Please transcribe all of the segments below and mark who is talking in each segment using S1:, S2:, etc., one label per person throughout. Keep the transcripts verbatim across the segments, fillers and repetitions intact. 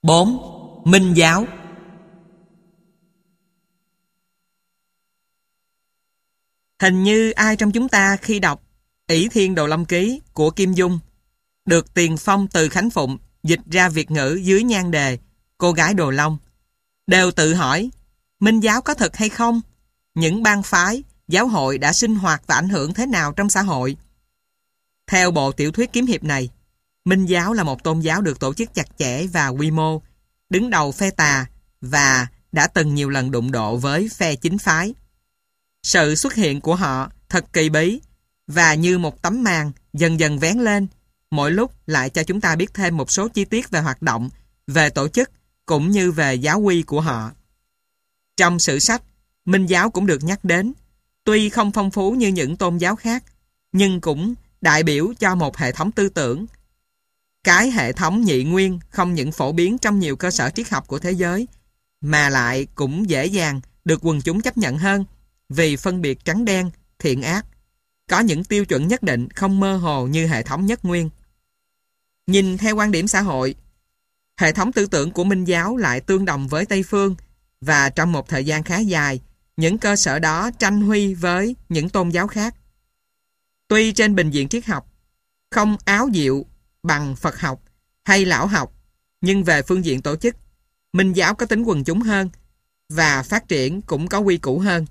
S1: bốn. Minh giáo. Hình như ai trong chúng ta khi đọc Ỷ Thiên Đồ Long Ký của Kim Dung được Tiền Phong từ Khánh Phụng dịch ra Việt ngữ dưới nhan đề Cô gái Đồ Long, đều tự hỏi Minh giáo có thật hay không? Những bang phái, giáo hội đã sinh hoạt và ảnh hưởng thế nào trong xã hội? Theo bộ tiểu thuyết kiếm hiệp này, Minh giáo là một tôn giáo được tổ chức chặt chẽ và quy mô, đứng đầu phe tà và đã từng nhiều lần đụng độ với phe chính phái. Sự xuất hiện của họ thật kỳ bí và như một tấm màn dần dần vén lên, mỗi lúc lại cho chúng ta biết thêm một số chi tiết về hoạt động, về tổ chức cũng như về giáo quy của họ. Trong sử sách, Minh giáo cũng được nhắc đến, tuy không phong phú như những tôn giáo khác, nhưng cũng đại biểu cho một hệ thống tư tưởng. Cái hệ thống nhị nguyên không những phổ biến trong nhiều cơ sở triết học của thế giới, mà lại cũng dễ dàng được quần chúng chấp nhận hơn vì phân biệt trắng đen, thiện ác, có những tiêu chuẩn nhất định không mơ hồ như hệ thống nhất nguyên. Nhìn theo quan điểm xã hội, hệ thống tư tưởng của Minh giáo lại tương đồng với Tây Phương và trong một thời gian khá dài, những cơ sở đó tranh huy với những tôn giáo khác. Tuy trên bình diện triết học không áo diệu bằng Phật học hay lão học, nhưng về phương diện tổ chức, Minh giáo có tính quần chúng hơn và phát triển cũng có quy củ hơn.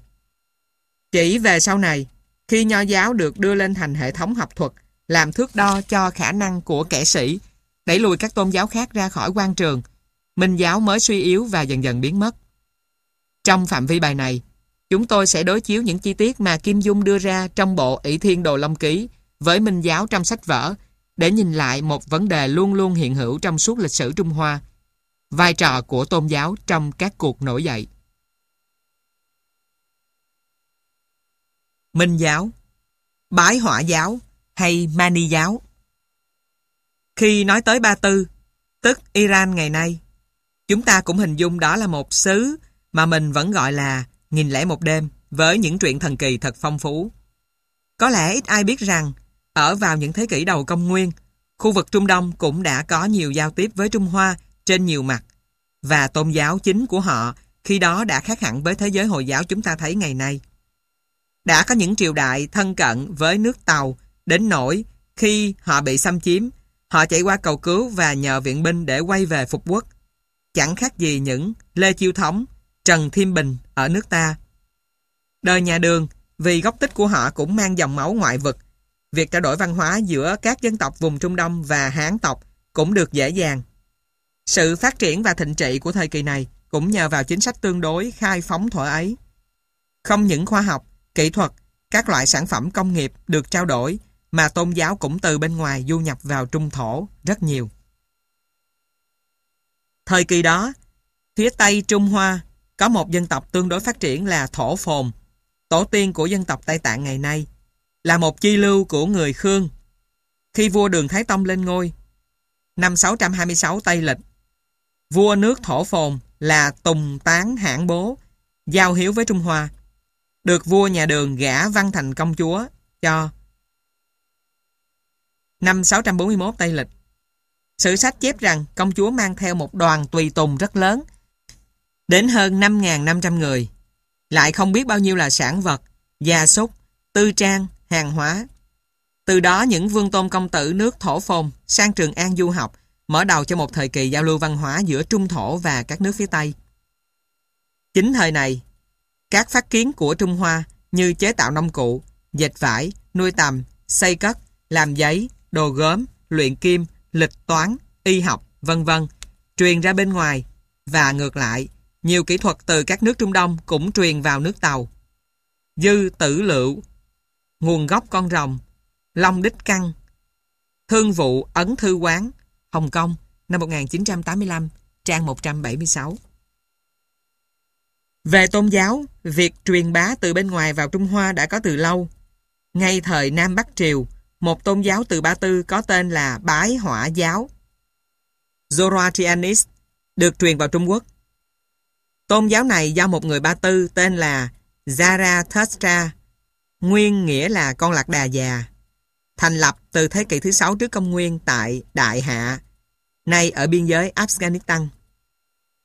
S1: Chỉ về sau này, khi Nho giáo được đưa lên thành hệ thống học thuật làm thước đo cho khả năng của kẻ sĩ, đẩy lùi các tôn giáo khác ra khỏi quan trường, Minh giáo mới suy yếu và dần dần biến mất. Trong phạm vi bài này, chúng tôi sẽ đối chiếu những chi tiết mà Kim Dung đưa ra trong bộ Ỷ Thiên Đồ Long Ký với Minh giáo trong sách vở để nhìn lại một vấn đề luôn luôn hiện hữu trong suốt lịch sử Trung Hoa, vai trò của tôn giáo trong các cuộc nổi dậy. Minh giáo, Bái Hỏa giáo hay Mani giáo. Khi nói tới Ba Tư, tức Iran ngày nay, chúng ta cũng hình dung đó là một xứ mà mình vẫn gọi là nghìn lẻ một đêm với những truyện thần kỳ thật phong phú. Có lẽ ít ai biết rằng ở vào những thế kỷ đầu công nguyên, khu vực Trung Đông cũng đã có nhiều giao tiếp với Trung Hoa trên nhiều mặt, và tôn giáo chính của họ khi đó đã khác hẳn với thế giới Hồi giáo chúng ta thấy ngày nay. Đã có những triều đại thân cận với nước Tàu đến nỗi khi họ bị xâm chiếm, họ chạy qua cầu cứu và nhờ viện binh để quay về phục quốc. Chẳng khác gì những Lê Chiêu Thống, Trần Thiêm Bình ở nước ta. Đời nhà Đường, vì gốc tích của họ cũng mang dòng máu ngoại vực, việc trao đổi văn hóa giữa các dân tộc vùng Trung Đông và Hán tộc cũng được dễ dàng. Sự phát triển và thịnh trị của thời kỳ này cũng nhờ vào chính sách tương đối khai phóng thuở ấy. Không những khoa học, kỹ thuật, các loại sản phẩm công nghiệp được trao đổi, mà tôn giáo cũng từ bên ngoài du nhập vào Trung Thổ rất nhiều. Thời kỳ đó, phía Tây Trung Hoa có một dân tộc tương đối phát triển là Thổ Phồn, tổ tiên của dân tộc Tây Tạng ngày nay, là một chi lưu của người Khương. Khi vua Đường Thái Tông lên ngôi, năm sáu trăm hai mươi sáu Tây Lịch, vua nước Thổ Phồn là Tùng Tán Hãn Bố giao hiếu với Trung Hoa, được vua nhà Đường gả Văn thành công chúa cho. Năm sáu trăm bốn mươi mốt Tây Lịch, sử sách chép rằng công chúa mang theo một đoàn tùy tùng rất lớn, đến hơn năm nghìn năm trăm người, lại không biết bao nhiêu là sản vật, gia súc, tư trang, hàng hóa. Từ đó những vương tôn công tử nước Thổ Phồn sang Trường An du học, mở đầu cho một thời kỳ giao lưu văn hóa giữa Trung Thổ và các nước phía Tây. Chính thời này, các phát kiến của Trung Hoa như chế tạo nông cụ, dệt vải, nuôi tầm, xây cất, làm giấy, đồ gốm, luyện kim, lịch toán, y học, vân vân truyền ra bên ngoài, và ngược lại, nhiều kỹ thuật từ các nước Trung Đông cũng truyền vào nước Tàu. Dư Tử Lựu, Nguồn gốc con rồng, Long Đích Căng, Thương vụ Ấn Thư Quán, Hồng Kông, năm một nghìn chín trăm tám mươi lăm, trang một trăm bảy mươi sáu. Về tôn giáo, việc truyền bá từ bên ngoài vào Trung Hoa đã có từ lâu. Ngay thời Nam Bắc Triều, một tôn giáo từ Ba Tư có tên là Bái Hỏa giáo, Zoroastrianism, được truyền vào Trung Quốc. Tôn giáo này do một người Ba Tư tên là Zarathustra, nguyên nghĩa là con lạc đà già, thành lập từ thế kỷ thứ sáu trước công nguyên tại Đại Hạ, nay ở biên giới Afghanistan,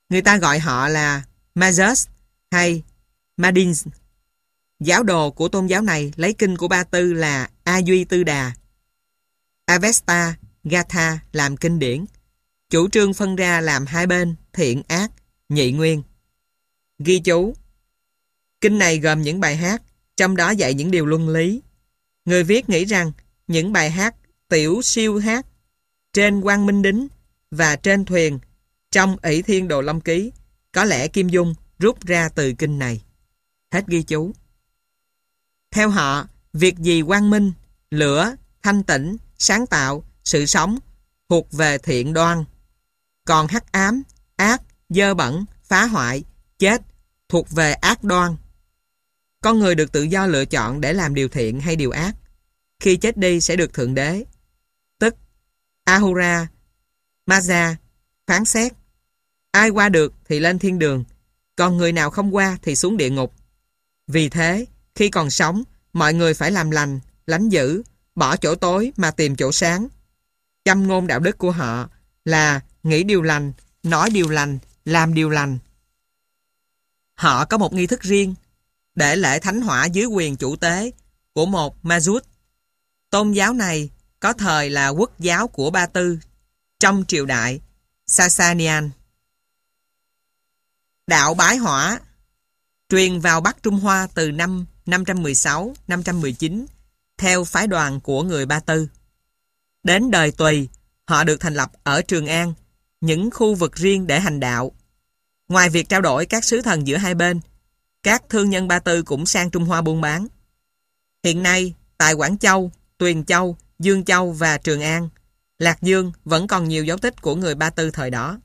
S1: Người ta gọi họ là Magus hay Madins. Giáo đồ của tôn giáo này lấy kinh của Ba Tư là A Duy Tư Đà, Avesta Gatha làm kinh điển, chủ trương phân ra làm hai bên thiện ác, nhị nguyên. Ghi chú: kinh này gồm những bài hát, trong đó dạy những điều luân lý. Người viết nghĩ rằng những bài hát tiểu siêu hát trên Quang Minh Đính và trên thuyền trong ỷ Thiên Đồ Long Ký có lẽ Kim Dung rút ra từ kinh này. Hết ghi chú. Theo họ, việc gì quang minh, lửa, thanh tịnh, sáng tạo, sự sống thuộc về thiện đoan. Còn hắc ám, ác, dơ bẩn, phá hoại, chết thuộc về ác đoan. Con người được tự do lựa chọn để làm điều thiện hay điều ác. Khi chết đi sẽ được Thượng Đế, tức Ahura Mazda, phán xét. Ai qua được thì lên thiên đường, còn người nào không qua thì xuống địa ngục. Vì thế, khi còn sống, mọi người phải làm lành, lánh dữ, bỏ chỗ tối mà tìm chỗ sáng. Châm ngôn đạo đức của họ là nghĩ điều lành, nói điều lành, làm điều lành. Họ có một nghi thức riêng để lễ thánh hỏa dưới quyền chủ tế của một Magus. Tôn giáo này có thời là quốc giáo của Ba Tư trong triều đại Sasanian. Đạo bái hỏa truyền vào Bắc Trung Hoa từ năm năm trăm mười sáu đến năm trăm mười chín theo phái đoàn của người Ba Tư. Đến đời Tùy, họ được thành lập ở Trường An, những khu vực riêng để hành đạo. Ngoài việc trao đổi các sứ thần giữa hai bên, các thương nhân Ba Tư cũng sang Trung Hoa buôn bán. Hiện nay, tại Quảng Châu, Tuyền Châu, Dương Châu và Trường An, Lạc Dương vẫn còn nhiều dấu tích của người Ba Tư thời đó.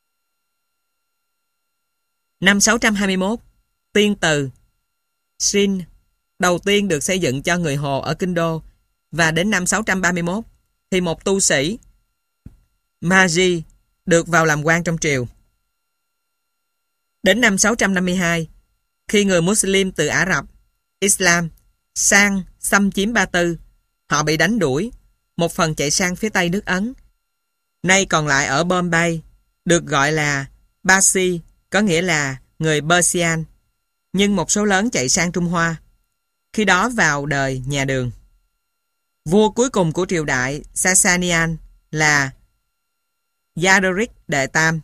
S1: Năm sáu trăm hai mươi mốt, Tiên Từ Sin đầu tiên được xây dựng cho người Hồ ở Kinh Đô, và đến năm sáu trăm ba mươi mốt thì một tu sĩ Maji được vào làm quan trong triều. Đến năm sáu trăm năm mươi hai, khi người Muslim từ Ả Rập, Islam sang xâm chiếm Ba Tư, họ bị đánh đuổi, một phần chạy sang phía tây nước Ấn, nay còn lại ở Bombay, được gọi là Parsi, có nghĩa là người Persian, nhưng một số lớn chạy sang Trung Hoa. Khi đó vào đời nhà Đường. Vua cuối cùng của triều đại Sasanian là Yadaric Đệ Tam,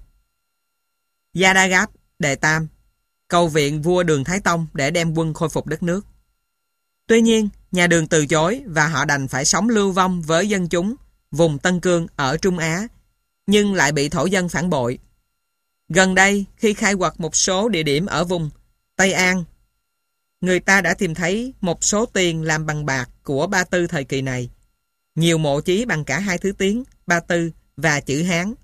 S1: Yadagat Đệ Tam, cầu viện vua Đường Thái Tông để đem quân khôi phục đất nước. Tuy nhiên, nhà Đường từ chối và họ đành phải sống lưu vong với dân chúng vùng Tân Cương ở Trung Á, nhưng lại bị thổ dân phản bội. Gần đây, khi khai quật một số địa điểm ở vùng Tây An, người ta đã tìm thấy một số tiền làm bằng bạc của Ba Tư thời kỳ này. Nhiều mộ chí bằng cả hai thứ tiếng Ba Tư và chữ Hán.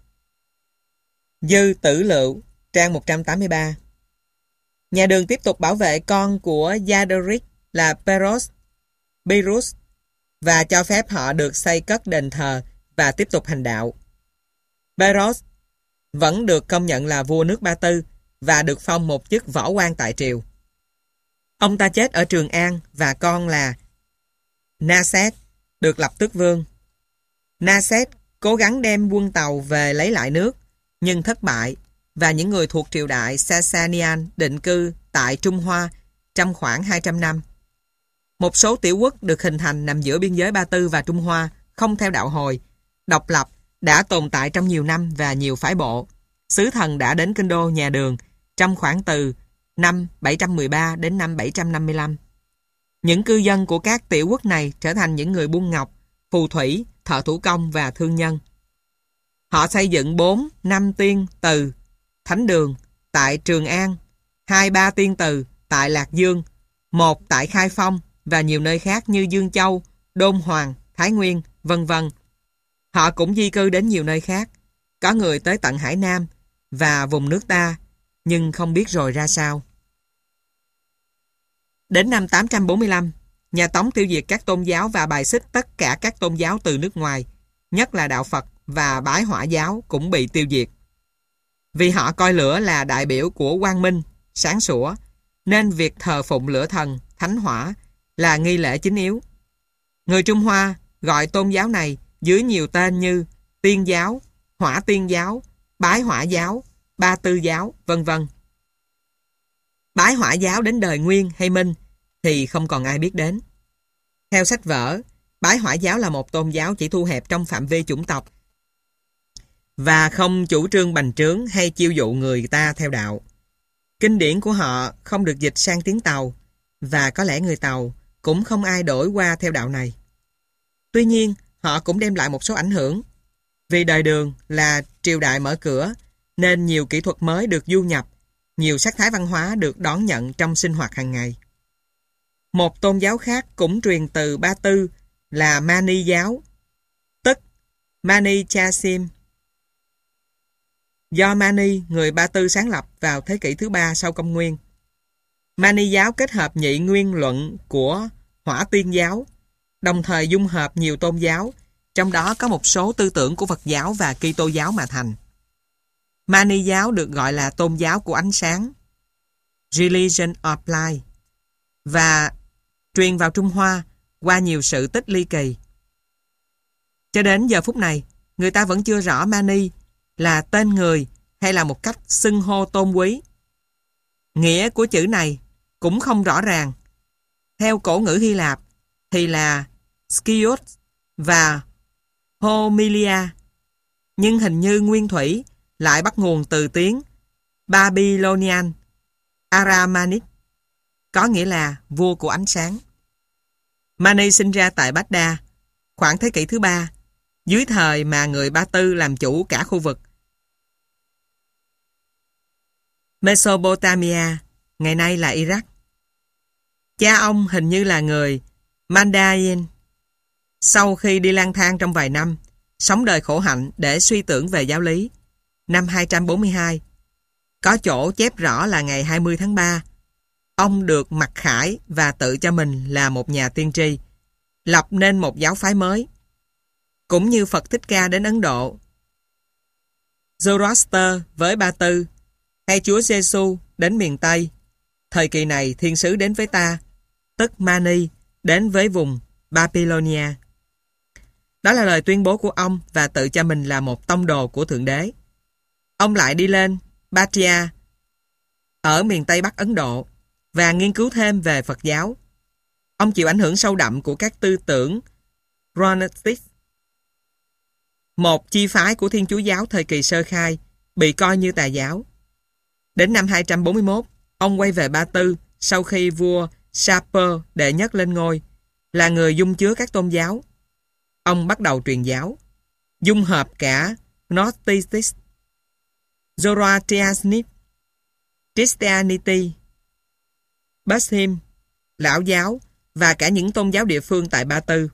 S1: Dư Tử Lựu, trang một trăm tám mươi ba. Nhà Đường tiếp tục bảo vệ con của Yadaric là Peros, Pirus, và cho phép họ được xây cất đền thờ và tiếp tục hành đạo. Peros vẫn được công nhận là vua nước Ba Tư và được phong một chức võ quan tại triều. Ông ta chết ở Trường An và con là Naset được lập tước vương. Naset cố gắng đem quân tàu về lấy lại nước, nhưng thất bại, và những người thuộc triều đại Sasanian định cư tại Trung Hoa trong khoảng hai trăm năm. Một số tiểu quốc được hình thành nằm giữa biên giới Ba Tư và Trung Hoa, không theo đạo Hồi, độc lập, đã tồn tại trong nhiều năm và nhiều phái bộ. Sứ thần đã đến Kinh Đô nhà Đường trong khoảng từ năm bảy trăm mười ba đến năm bảy trăm năm mươi lăm. Những cư dân của các tiểu quốc này trở thành những người buôn ngọc, phù thủy, thợ thủ công và thương nhân. Họ xây dựng bốn, năm tiên từ, thánh đường tại Trường An, hai ba tiên từ tại Lạc Dương, một tại Khai Phong và nhiều nơi khác như Dương Châu, Đôn Hoàng, Thái Nguyên, vân vân. Họ cũng di cư đến nhiều nơi khác, có người tới tận Hải Nam và vùng nước ta, nhưng không biết rồi ra sao. Đến năm tám trăm bốn mươi lăm, nhà Tống tiêu diệt các tôn giáo và bài xích tất cả các tôn giáo từ nước ngoài, nhất là đạo Phật và Bái Hỏa giáo cũng bị tiêu diệt. Vì họ coi lửa là đại biểu của quang minh, sáng sủa, nên việc thờ phụng lửa thần, thánh hỏa là nghi lễ chính yếu. Người Trung Hoa gọi tôn giáo này dưới nhiều tên như Tiên giáo, Hỏa Tiên giáo, Bái Hỏa giáo, Ba Tư giáo, vân vân. Bái Hỏa giáo đến đời Nguyên hay Minh thì không còn ai biết đến. Theo sách vở, Bái Hỏa giáo là một tôn giáo chỉ thu hẹp trong phạm vi chủng tộc và không chủ trương bành trướng hay chiêu dụ người ta theo đạo. Kinh điển của họ không được dịch sang tiếng Tàu và có lẽ người Tàu cũng không ai đổi qua theo đạo này. Tuy nhiên, họ cũng đem lại một số ảnh hưởng. Vì đời Đường là triều đại mở cửa nên nhiều kỹ thuật mới được du nhập, nhiều sắc thái văn hóa được đón nhận trong sinh hoạt hàng ngày. Một tôn giáo khác cũng truyền từ Ba Tư là Mani giáo, tức Mani Chasim. Do Mani, người Ba Tư sáng lập vào thế kỷ thứ ba sau công nguyên. Mani giáo kết hợp nhị nguyên luận của Hỏa Tiên giáo, đồng thời dung hợp nhiều tôn giáo, trong đó có một số tư tưởng của Phật giáo và Kitô giáo mà thành. Mani giáo được gọi là tôn giáo của ánh sáng, Religion of Light, và truyền vào Trung Hoa qua nhiều sự tích ly kỳ. Cho đến giờ phút này, người ta vẫn chưa rõ Mani là tên người hay là một cách xưng hô tôn quý. Nghĩa của chữ này cũng không rõ ràng. Theo cổ ngữ Hy Lạp thì là Skios và Homilia, nhưng hình như nguyên thủy lại bắt nguồn từ tiếng Babylonian Aramaic, có nghĩa là vua của ánh sáng. Mani sinh ra tại Baghdad khoảng thế kỷ thứ ba, dưới thời mà người Ba Tư làm chủ cả khu vực Mesopotamia, ngày nay là Iraq. Cha ông hình như là người Mandarin. Sau khi đi lang thang trong vài năm, sống đời khổ hạnh để suy tưởng về giáo lý, năm hai trăm bốn mươi hai, có chỗ chép rõ là ngày hai mươi tháng ba, ông được mặc khải và tự cho mình là một nhà tiên tri, lập nên một giáo phái mới. Cũng như Phật Thích Ca đến Ấn Độ, Zoroaster với Ba Tư, hay Chúa Giêsu đến miền Tây. Thời kỳ này thiên sứ đến với ta, tức Mani, đến với vùng Babylonia. Đó là lời tuyên bố của ông và tự cho mình là một tông đồ của Thượng Đế. Ông lại đi lên Bhatia ở miền Tây Bắc Ấn Độ và nghiên cứu thêm về Phật giáo. Ông chịu ảnh hưởng sâu đậm của các tư tưởng Gnostic, một chi phái của Thiên Chúa giáo thời kỳ sơ khai, bị coi như tà giáo. Đến năm hai trăm bốn mươi mốt, ông quay về Ba Tư sau khi vua Shapur đệ nhất lên ngôi, là người dung chứa các tôn giáo. Ông bắt đầu truyền giáo, dung hợp cả Gnosticism, Zoroastrianism, Christianity, Buddhism, Lão giáo và cả những tôn giáo địa phương tại Ba Tư.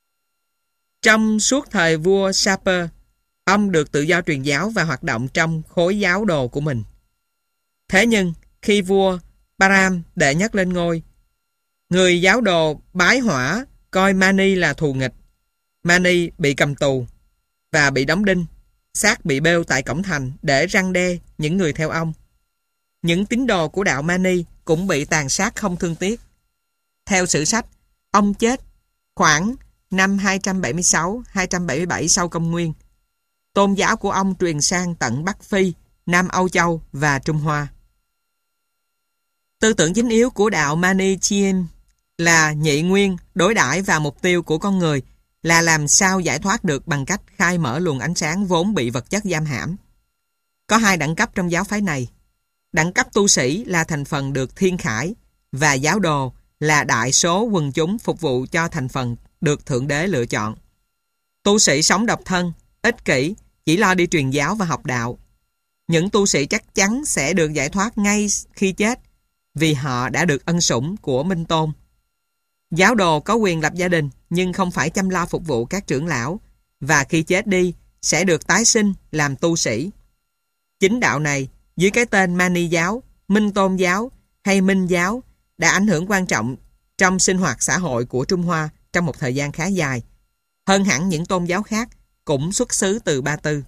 S1: Trong suốt thời vua Shapur, ông được tự do truyền giáo và hoạt động trong khối giáo đồ của mình. Thế nhưng, khi vua Bahram đệ nhất lên ngôi, người giáo đồ Bái Hỏa coi Mani là thù nghịch. Mani bị cầm tù và bị đóng đinh, xác bị bêu tại cổng thành để răn đe những người theo ông. Những tín đồ của đạo Mani cũng bị tàn sát không thương tiếc. Theo sử sách, ông chết khoảng năm hai trăm bảy mươi sáu đến hai trăm bảy mươi bảy sau công nguyên. Tôn giáo của ông truyền sang tận Bắc Phi, Nam Âu Châu và Trung Hoa. Tư tưởng chính yếu của đạo Manichaean là nhị nguyên, đối đãi và mục tiêu của con người là làm sao giải thoát được bằng cách khai mở luồng ánh sáng vốn bị vật chất giam hãm. Có hai đẳng cấp trong giáo phái này. Đẳng cấp tu sĩ là thành phần được thiên khải và giáo đồ là đại số quần chúng phục vụ cho thành phần được Thượng Đế lựa chọn. Tu sĩ sống độc thân, ích kỷ, chỉ lo đi truyền giáo và học đạo. Những tu sĩ chắc chắn sẽ được giải thoát ngay khi chết vì họ đã được ân sủng của Minh Tôn. Giáo đồ có quyền lập gia đình nhưng không phải chăm lo phục vụ các trưởng lão và khi chết đi sẽ được tái sinh làm tu sĩ. Chính đạo này dưới cái tên Mani giáo, Minh Tôn giáo hay Minh giáo đã ảnh hưởng quan trọng trong sinh hoạt xã hội của Trung Hoa trong một thời gian khá dài, hơn hẳn những tôn giáo khác cũng xuất xứ từ Ba Tư.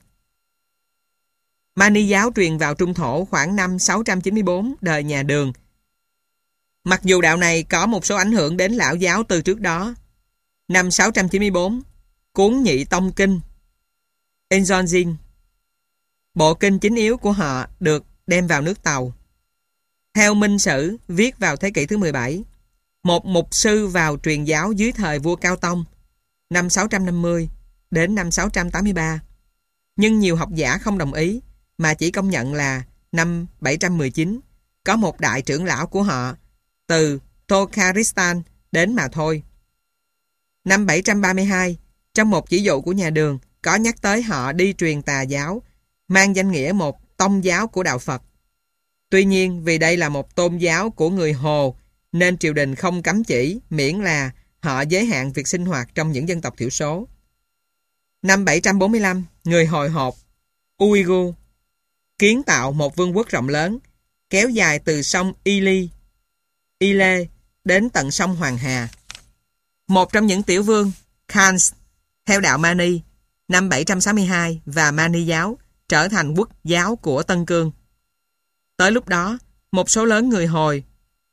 S1: Mani giáo truyền vào Trung Thổ khoảng năm sáu trăm chín mươi tư đời nhà Đường. Mặc dù đạo này có một số ảnh hưởng đến Lão giáo từ trước đó. Năm sáu trăm chín mươi tư, cuốn Nhị Tông Kinh Enzonjin Bộ kinh chính yếu của họ được đem vào nước Tàu. Theo Minh Sử viết vào thế kỷ thứ mười bảy, một mục sư vào truyền giáo dưới thời vua Cao Tông năm sáu trăm năm mươi đến năm sáu trăm tám mươi ba, nhưng nhiều học giả không đồng ý mà chỉ công nhận là năm bảy trăm mười chín có một đại trưởng lão của họ từ Tokharistan đến mà thôi. Năm bảy trăm ba mươi hai, trong một chỉ dụ của nhà Đường có nhắc tới họ đi truyền tà giáo mang danh nghĩa một tông giáo của đạo Phật. Tuy nhiên, vì đây là một tôn giáo của người Hồ nên triều đình không cấm chỉ, miễn là họ giới hạn việc sinh hoạt trong những dân tộc thiểu số. Năm bảy trăm bốn mươi lăm, người hồi hộp Uighur kiến tạo một vương quốc rộng lớn kéo dài từ sông Ili, Ile đến tận sông Hoàng Hà. Một trong những tiểu vương, Khans, theo đạo Mani, năm bảy trăm sáu mươi hai và Mani giáo trở thành quốc giáo của Tân Cương. Tới lúc đó, một số lớn người Hồi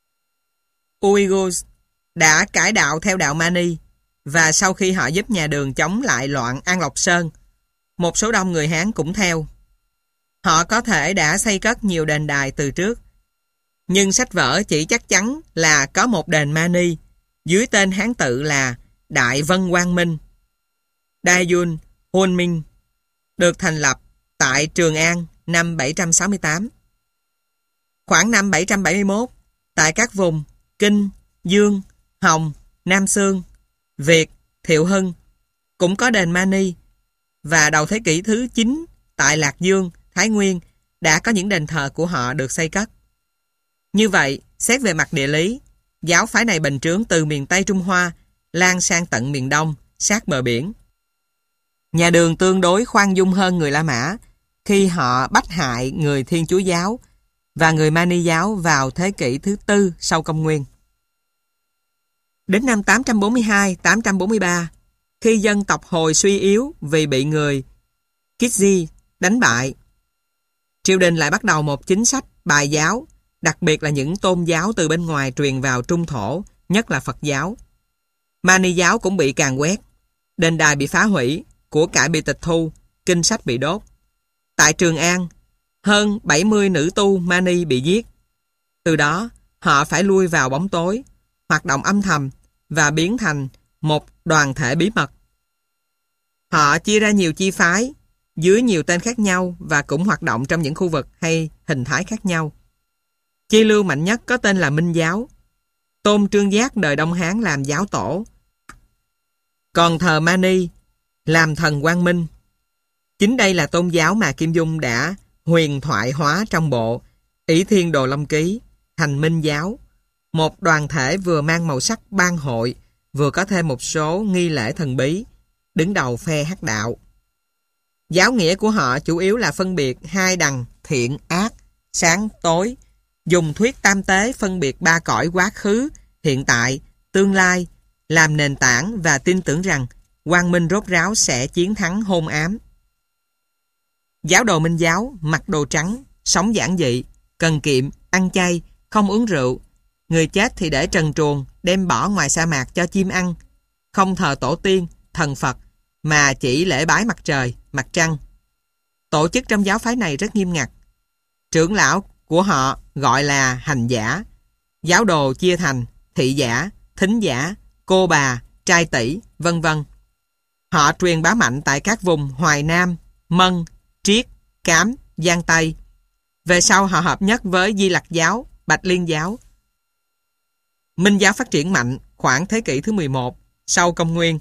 S1: Uighurs đã cải đạo theo đạo Mani, và sau khi họ giúp nhà Đường chống lại loạn An Lộc Sơn, một số đông người Hán cũng theo. Họ có thể đã xây cất nhiều đền đài từ trước, nhưng sách vở chỉ chắc chắn là có một đền Mani dưới tên Hán tự là Đại Vân Quang Minh, Đại Yun Hôn Minh, được thành lập tại Trường An năm bảy trăm sáu mươi tám. Khoảng năm bảy trăm bảy mươi mốt, tại các vùng Kinh, Dương, Hồng, Nam Xương, Việt, Thiệu Hưng cũng có đền Mani, và đầu thế kỷ thứ chín tại Lạc Dương, Thái Nguyên đã có những đền thờ của họ được xây cất. Như vậy, xét về mặt địa lý, giáo phái này bành trướng từ miền Tây Trung Hoa lan sang tận miền Đông, sát bờ biển. Nhà Đường tương đối khoan dung hơn người La Mã khi họ bách hại người Thiên Chúa giáo và người Mani giáo vào thế kỷ thứ tư sau công nguyên. Đến năm tám trăm bốn mươi hai đến tám trăm bốn mươi ba, khi dân tộc Hồi suy yếu vì bị người Kizhi đánh bại, triều đình lại bắt đầu một chính sách bài giáo, đặc biệt là những tôn giáo từ bên ngoài truyền vào Trung Thổ, nhất là Phật giáo. Mani giáo cũng bị càn quét, đền đài bị phá hủy, của cải bị tịch thu, kinh sách bị đốt. Tại Trường An, hơn bảy mươi nữ tu Mani bị giết. Từ đó, họ phải lui vào bóng tối, hoạt động âm thầm và biến thành một đoàn thể bí mật. Họ chia ra nhiều chi phái, dưới nhiều tên khác nhau và cũng hoạt động trong những khu vực hay hình thái khác nhau. Chi lưu mạnh nhất có tên là Minh giáo, tôn Trương Giác đời Đông Hán làm giáo tổ, còn thờ Mani làm thần Quang Minh. Chính đây là tôn giáo mà Kim Dung đã huyền thoại hóa trong bộ Ỷ Thiên Đồ Long Ký thành Minh giáo, một đoàn thể vừa mang màu sắc ban hội, vừa có thêm một số nghi lễ thần bí, đứng đầu phe hắc đạo. Giáo nghĩa của họ chủ yếu là phân biệt hai đằng thiện ác, sáng tối, dùng thuyết tam tế phân biệt ba cõi quá khứ, hiện tại, tương lai làm nền tảng và tin tưởng rằng quang minh rốt ráo sẽ chiến thắng hôn ám. Giáo đồ Minh giáo mặc đồ trắng, sống giản dị, cần kiệm, ăn chay, không uống rượu. Người chết thì để trần truồng, đem bỏ ngoài sa mạc cho chim ăn. Không thờ tổ tiên, thần Phật, mà chỉ lễ bái mặt trời, mặt trăng. Tổ chức trong giáo phái này rất nghiêm ngặt. Trưởng lão của họ gọi là hành giả. Giáo đồ chia thành thị giả, thính giả, cô bà, trai tỷ, vân vân. Họ truyền bá mạnh tại các vùng Hoài Nam, Mân, Triết, Cám, Giang Tây. Về sau họ hợp nhất với Di Lặc giáo, Bạch Liên giáo. Minh giáo phát triển mạnh khoảng thế kỷ thứ mười một sau công nguyên.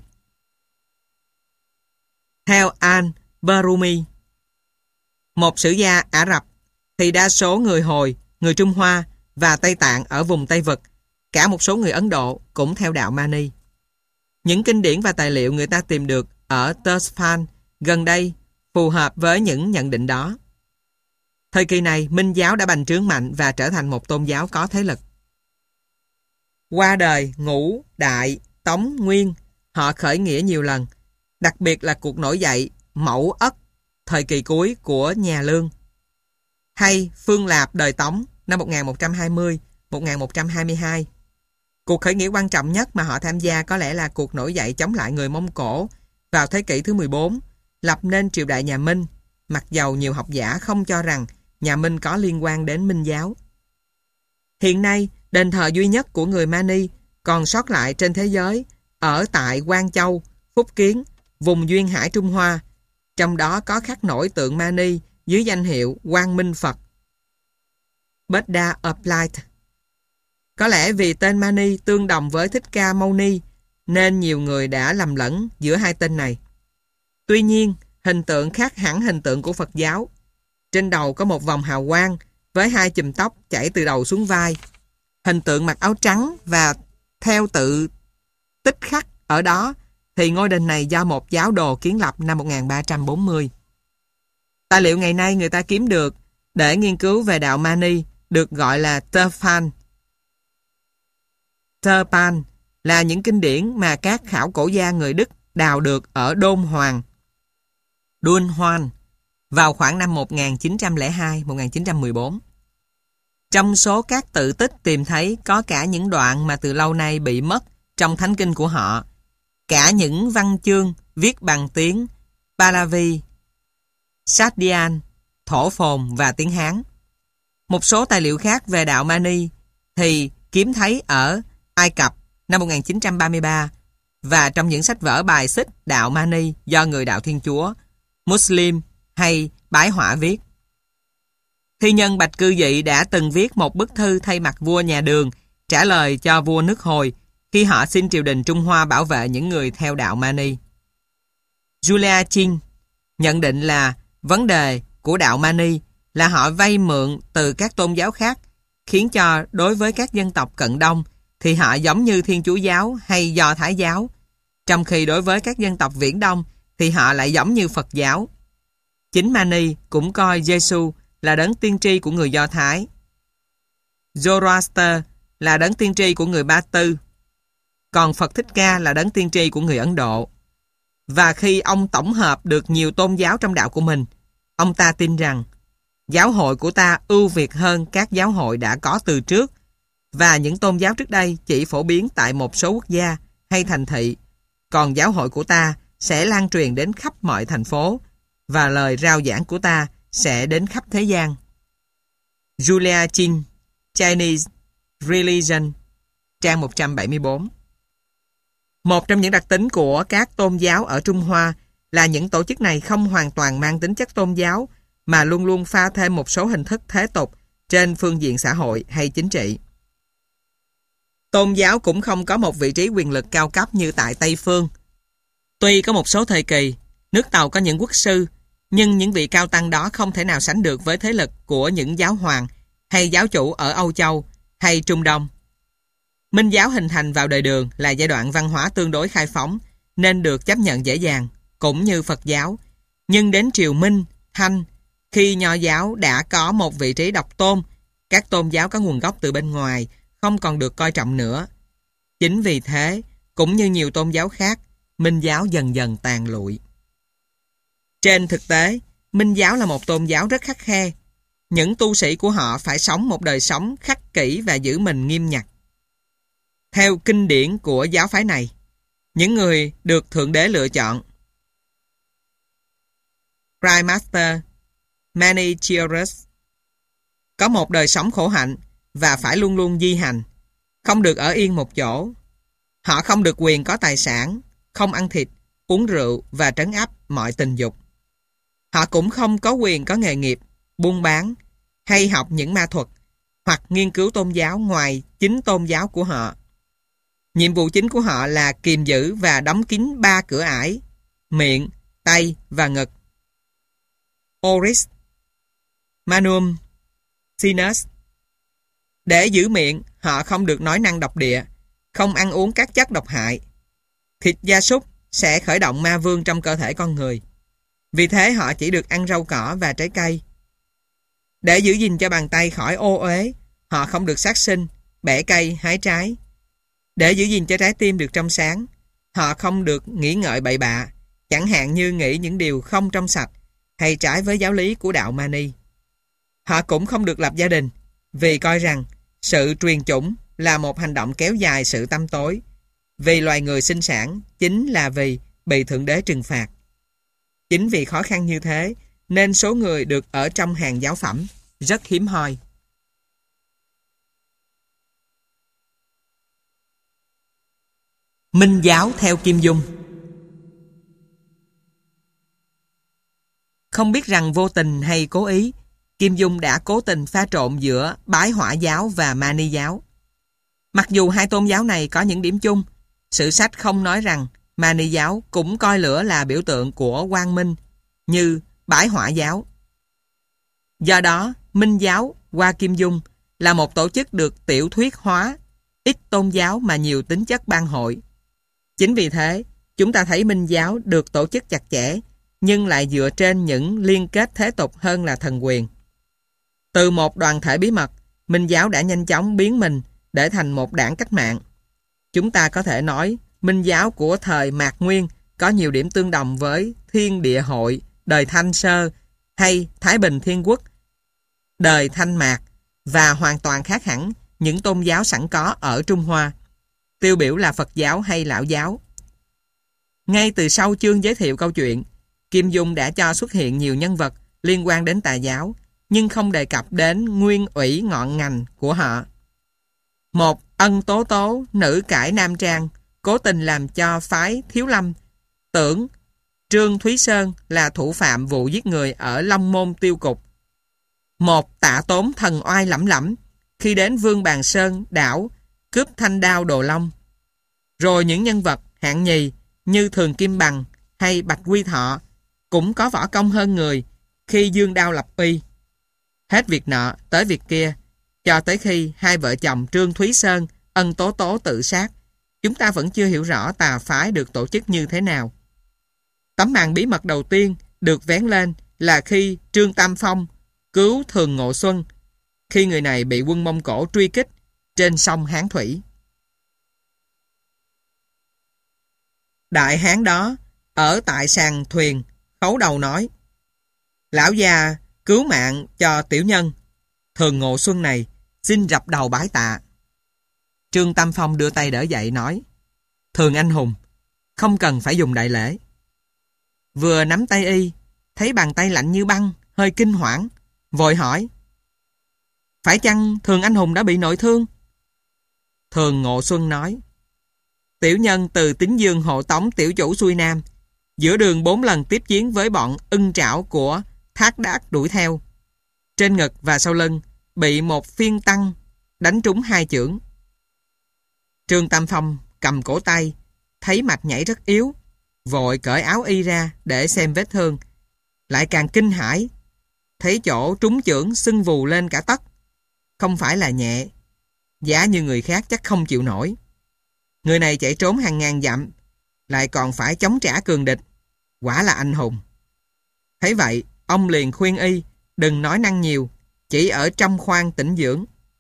S1: Theo Al-Barumi, một sử gia Ả Rập, thì đa số người Hồi, người Trung Hoa và Tây Tạng ở vùng Tây Vực, cả một số người Ấn Độ cũng theo đạo Mani. Những kinh điển và tài liệu người ta tìm được ở Turspan gần đây phù hợp với những nhận định đó. Thời kỳ này, Minh giáo đã bành trướng mạnh và trở thành một tôn giáo có thế lực. Qua đời Ngũ, Đại, Tống, Nguyên, họ khởi nghĩa nhiều lần, đặc biệt là cuộc nổi dậy Mẫu Ất thời kỳ cuối của nhà Lương, hay Phương Lạp đời Tống năm một nghìn một trăm hai mươi đến một nghìn một trăm hai mươi hai. Cuộc khởi nghĩa quan trọng nhất mà họ tham gia có lẽ là cuộc nổi dậy chống lại người Mông Cổ vào thế kỷ thứ mười bốn, lập nên triều đại nhà Minh, mặc dầu nhiều học giả không cho rằng nhà Minh có liên quan đến Minh giáo. Hiện nay, đền thờ duy nhất của người Mani còn sót lại trên thế giới ở tại Quang Châu, Phúc Kiến, vùng duyên hải Trung Hoa. Trong đó có khắc nổi tượng Mani dưới danh hiệu Quang Minh Phật, Buddha of Light. Có lẽ vì tên Mani tương đồng với Thích Ca Mâu Ni nên nhiều người đã lầm lẫn giữa hai tên này. Tuy nhiên, hình tượng khác hẳn hình tượng của Phật giáo. Trên đầu có một vòng hào quang với hai chùm tóc chảy từ đầu xuống vai. Hình tượng mặc áo trắng và theo tự tích khắc ở đó thì ngôi đền này do một giáo đồ kiến lập năm một nghìn ba trăm bốn mươi. Tài liệu ngày nay người ta kiếm được để nghiên cứu về đạo Mani được gọi là Terpan. Terpan là những kinh điển mà các khảo cổ gia người Đức đào được ở Đôn Hoàng, Đôn Hoan vào khoảng năm một nghìn chín trăm lẻ hai đến một nghìn chín trăm mười bốn. Trong số các tự tích tìm thấy có cả những đoạn mà từ lâu nay bị mất trong thánh kinh của họ, cả những văn chương viết bằng tiếng Pahlavi, Sakdian, Thổ Phồn và tiếng Hán. Một số tài liệu khác về đạo Mani thì kiếm thấy ở Ai Cập năm một nghìn chín trăm ba mươi ba và trong những sách vở bài xích đạo Mani do người đạo Thiên Chúa, Muslim hay Bái Hỏa viết. Thi nhân Bạch Cư Dị đã từng viết một bức thư thay mặt vua nhà Đường trả lời cho vua nước Hồi khi họ xin triều đình Trung Hoa bảo vệ những người theo đạo Mani. Julia Ching nhận định là vấn đề của đạo Mani là họ vay mượn từ các tôn giáo khác, khiến cho đối với các dân tộc Cận Đông thì họ giống như Thiên Chúa giáo hay Do Thái giáo, trong khi đối với các dân tộc Viễn Đông thì họ lại giống như Phật giáo. Chính Mani cũng coi Giêsu là đấng tiên tri của người Do Thái, Zoroaster là đấng tiên tri của người Ba Tư, còn Phật Thích Ca là đấng tiên tri của người Ấn Độ. Và khi ông tổng hợp được nhiều tôn giáo trong đạo của mình, ông ta tin rằng giáo hội của ta ưu việt hơn các giáo hội đã có từ trước, và những tôn giáo trước đây chỉ phổ biến tại một số quốc gia hay thành thị, còn giáo hội của ta sẽ lan truyền đến khắp mọi thành phố, và lời rao giảng của ta sẽ đến khắp thế gian. Julia Ching, Chinese Religion, trang một trăm bảy mươi bốn. Một trong những đặc tính của các tôn giáo ở Trung Hoa là những tổ chức này không hoàn toàn mang tính chất tôn giáo, mà luôn luôn pha thêm một số hình thức thế tục trên phương diện xã hội hay chính trị. Tôn giáo cũng không có một vị trí quyền lực cao cấp như tại Tây Phương. Tuy có một số thời kỳ, nước Tàu có những quốc sư, nhưng những vị cao tăng đó không thể nào sánh được với thế lực của những giáo hoàng hay giáo chủ ở Âu Châu hay Trung Đông. Minh giáo hình thành vào đời Đường là giai đoạn văn hóa tương đối khai phóng, nên được chấp nhận dễ dàng, cũng như Phật giáo. Nhưng đến triều Minh, Thanh, khi Nho giáo đã có một vị trí độc tôn, các tôn giáo có nguồn gốc từ bên ngoài không còn được coi trọng nữa. Chính vì thế, cũng như nhiều tôn giáo khác, Minh giáo dần dần tàn lụi. Trên thực tế, Minh giáo là một tôn giáo rất khắt khe. Những tu sĩ của họ phải sống một đời sống khắc kỷ và giữ mình nghiêm ngặt. Theo kinh điển của giáo phái này, những người được Thượng Đế lựa chọn, Prime Master Manichaeus, có một đời sống khổ hạnh và phải luôn luôn di hành, không được ở yên một chỗ. Họ không được quyền có tài sản, không ăn thịt, uống rượu và trấn áp mọi tình dục. Họ cũng không có quyền có nghề nghiệp, buôn bán hay học những ma thuật hoặc nghiên cứu tôn giáo ngoài chính tôn giáo của họ. Nhiệm vụ chính của họ là kiềm giữ và đóng kín ba cửa ải: miệng, tay và ngực. Oris, Manum, Sinus. Để giữ miệng, họ không được nói năng độc địa, không ăn uống các chất độc hại. Thịt gia súc sẽ khởi động ma vương trong cơ thể con người. Vì thế họ chỉ được ăn rau cỏ và trái cây. Để giữ gìn cho bàn tay khỏi ô uế, họ không được sát sinh, bẻ cây, hái trái. Để giữ gìn cho trái tim được trong sáng, họ không được nghĩ ngợi bậy bạ, chẳng hạn như nghĩ những điều không trong sạch hay trái với giáo lý của đạo Mani. Họ cũng không được lập gia đình, vì coi rằng sự truyền chủng là một hành động kéo dài sự tăm tối, vì loài người sinh sản chính là vì bị Thượng Đế trừng phạt. Chính vì khó khăn như thế nên số người được ở trong hàng giáo phẩm rất hiếm hoi. Minh giáo theo Kim Dung. Không biết rằng vô tình hay cố ý, Kim Dung đã cố tình pha trộn giữa Bái Hỏa giáo và Mani giáo. Mặc dù hai tôn giáo này có những điểm chung, sử sách không nói rằng Mani giáo cũng coi lửa là biểu tượng của quang minh như Bái Hỏa giáo. Do đó, Minh giáo qua Kim Dung là một tổ chức được tiểu thuyết hóa, ít tôn giáo mà nhiều tính chất ban hội. Chính vì thế, chúng ta thấy Minh giáo được tổ chức chặt chẽ, nhưng lại dựa trên những liên kết thế tục hơn là thần quyền. Từ một đoàn thể bí mật, Minh giáo đã nhanh chóng biến mình để thành một đảng cách mạng. Chúng ta có thể nói, Minh giáo của thời Mạc Nguyên có nhiều điểm tương đồng với Thiên Địa Hội, đời Thanh Sơ hay Thái Bình Thiên Quốc, đời Thanh Mạc, và hoàn toàn khác hẳn những tôn giáo sẵn có ở Trung Hoa, tiêu biểu là Phật giáo hay Lão giáo. Ngay từ sau chương giới thiệu câu chuyện, Kim Dung đã cho xuất hiện nhiều nhân vật liên quan đến tà giáo, nhưng không đề cập đến nguyên ủy ngọn ngành của họ. Một Ân Tố Tố, nữ cải nam trang, cố tình làm cho phái Thiếu Lâm tưởng Trương Thúy Sơn là thủ phạm vụ giết người ở Long Môn Tiêu Cục. Một Tạ Tốn thần oai lẫm lẫm khi đến Vương Bàn Sơn đảo cướp thanh đao Đồ Long. Rồi những nhân vật hạng nhì như Thường Kim Bằng hay Bạch Quy Thọ cũng có võ công hơn người khi dương đao lập uy. Hết việc nọ tới việc kia, cho tới khi hai vợ chồng Trương Thúy Sơn, Ân Tố Tố tự sát, chúng ta vẫn chưa hiểu rõ tà phái được tổ chức như thế nào. Tấm màn bí mật đầu tiên được vén lên là khi Trương Tam Phong cứu Thường Ngộ Xuân, khi người này bị quân Mông Cổ truy kích trên sông Hán Thủy. Đại hán đó ở tại sàn thuyền khấu đầu nói: "Lão già cứu mạng cho tiểu nhân, Thường Ngộ Xuân này xin rập đầu bái tạ." Trương Tam Phong đưa tay đỡ dậy nói: "Thường anh hùng, không cần phải dùng đại lễ." Vừa nắm tay y, thấy bàn tay lạnh như băng, hơi kinh hoảng, vội hỏi: "Phải chăng Thường anh hùng đã bị nội thương?" Thường Ngộ Xuân nói: "Tiểu nhân từ Tín Dương hộ tống tiểu chủ xuôi Nam, giữa đường bốn lần tiếp chiến với bọn ưng trảo của Thác Đác đuổi theo. Trên ngực và sau lưng bị một phiên tăng đánh trúng hai chưởng." Trương Tam Phong cầm cổ tay, thấy mạch nhảy rất yếu, vội cởi áo y ra để xem vết thương, lại càng kinh hãi, thấy chỗ trúng chưởng sưng vù lên cả tấc, không phải là nhẹ, giả như người khác chắc không chịu nổi. Người này chạy trốn hàng ngàn dặm, lại còn phải chống trả cường địch, quả là anh hùng. Thấy vậy, ông liền khuyên y đừng nói năng nhiều, chỉ ở trong khoang tĩnh dưỡng.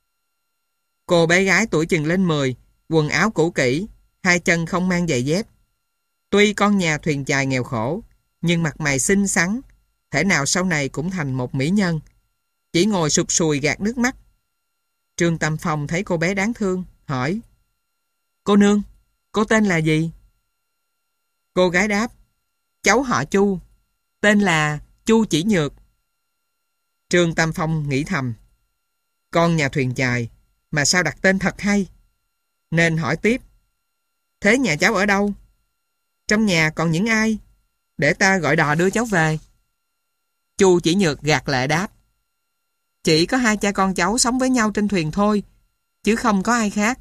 S1: Cô bé gái tuổi chừng lên mười, quần áo cũ kỹ, hai chân không mang giày dép. Tuy con nhà thuyền chài nghèo khổ, nhưng mặt mày xinh xắn, thể nào sau này cũng thành một mỹ nhân, chỉ ngồi sụp sùi gạt nước mắt. Trương Tam Phong thấy cô bé đáng thương, hỏi: "Cô nương, cô tên là gì?" Cô gái đáp: "Cháu họ Chu, tên là Chu Chỉ Nhược." Trương Tam Phong nghĩ thầm: con nhà thuyền chài mà sao đặt tên thật hay, nên hỏi tiếp: "Thế nhà cháu ở đâu? Trong nhà còn những ai? Để ta gọi đò đưa cháu về." Chu Chỉ Nhược gạt lệ đáp: "Chỉ có hai cha con cháu sống với nhau trên thuyền thôi, chứ không có ai khác."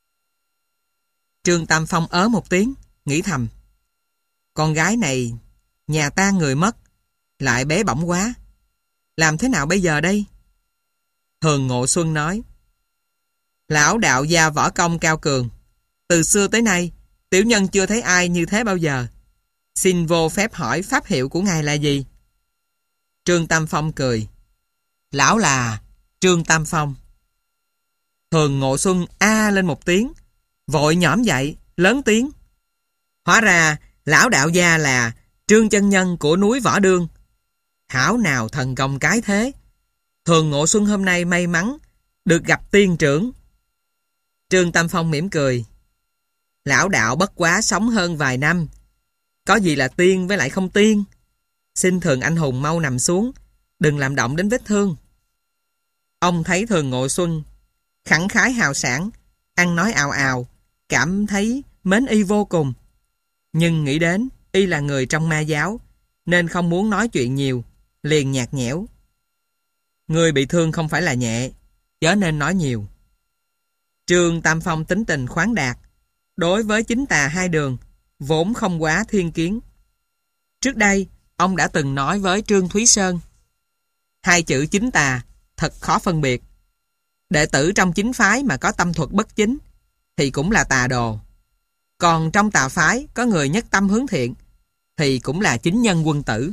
S1: Trương Tam Phong ớ một tiếng, nghĩ thầm: con gái này nhà ta người mất, lại bé bỏng quá, làm thế nào bây giờ đây? Thường Ngộ Xuân nói: "Lão đạo gia võ công cao cường, từ xưa tới nay tiểu nhân chưa thấy ai như thế bao giờ. Xin vô phép hỏi pháp hiệu của ngài là gì?" Trương Tam Phong cười: "Lão là Trương Tam Phong." Thường Ngộ Xuân a lên một tiếng, vội nhõm dậy, lớn tiếng: "Hóa ra lão đạo gia là Trương chân nhân của núi Võ Đương. Hảo nào thần công cái thế. Thường Ngộ Xuân hôm nay may mắn được gặp tiên trưởng." Trương Tam Phong mỉm cười: "Lão đạo bất quá sống hơn vài năm, có gì là tiên với lại không tiên. Xin Thường anh hùng mau nằm xuống, đừng làm động đến vết thương. Ông thấy Thường Ngộ Xuân khẳng khái hào sảng, ăn nói ào ào, cảm thấy mến y vô cùng. Nhưng nghĩ đến y là người trong ma giáo, nên không muốn nói chuyện nhiều, liền nhạt nhẽo. Người bị thương không phải là nhẹ, chớ nên nói nhiều. Trương Tam Phong tính tình khoáng đạt, đối với chính tà hai đường, vốn không quá thiên kiến. Trước đây, ông đã từng nói với Trương Thúy Sơn, hai chữ chính tà thật khó phân biệt. Đệ tử trong chính phái mà có tâm thuật bất chính thì cũng là tà đồ. Còn trong tà phái có người nhất tâm hướng thiện thì cũng là chính nhân quân tử.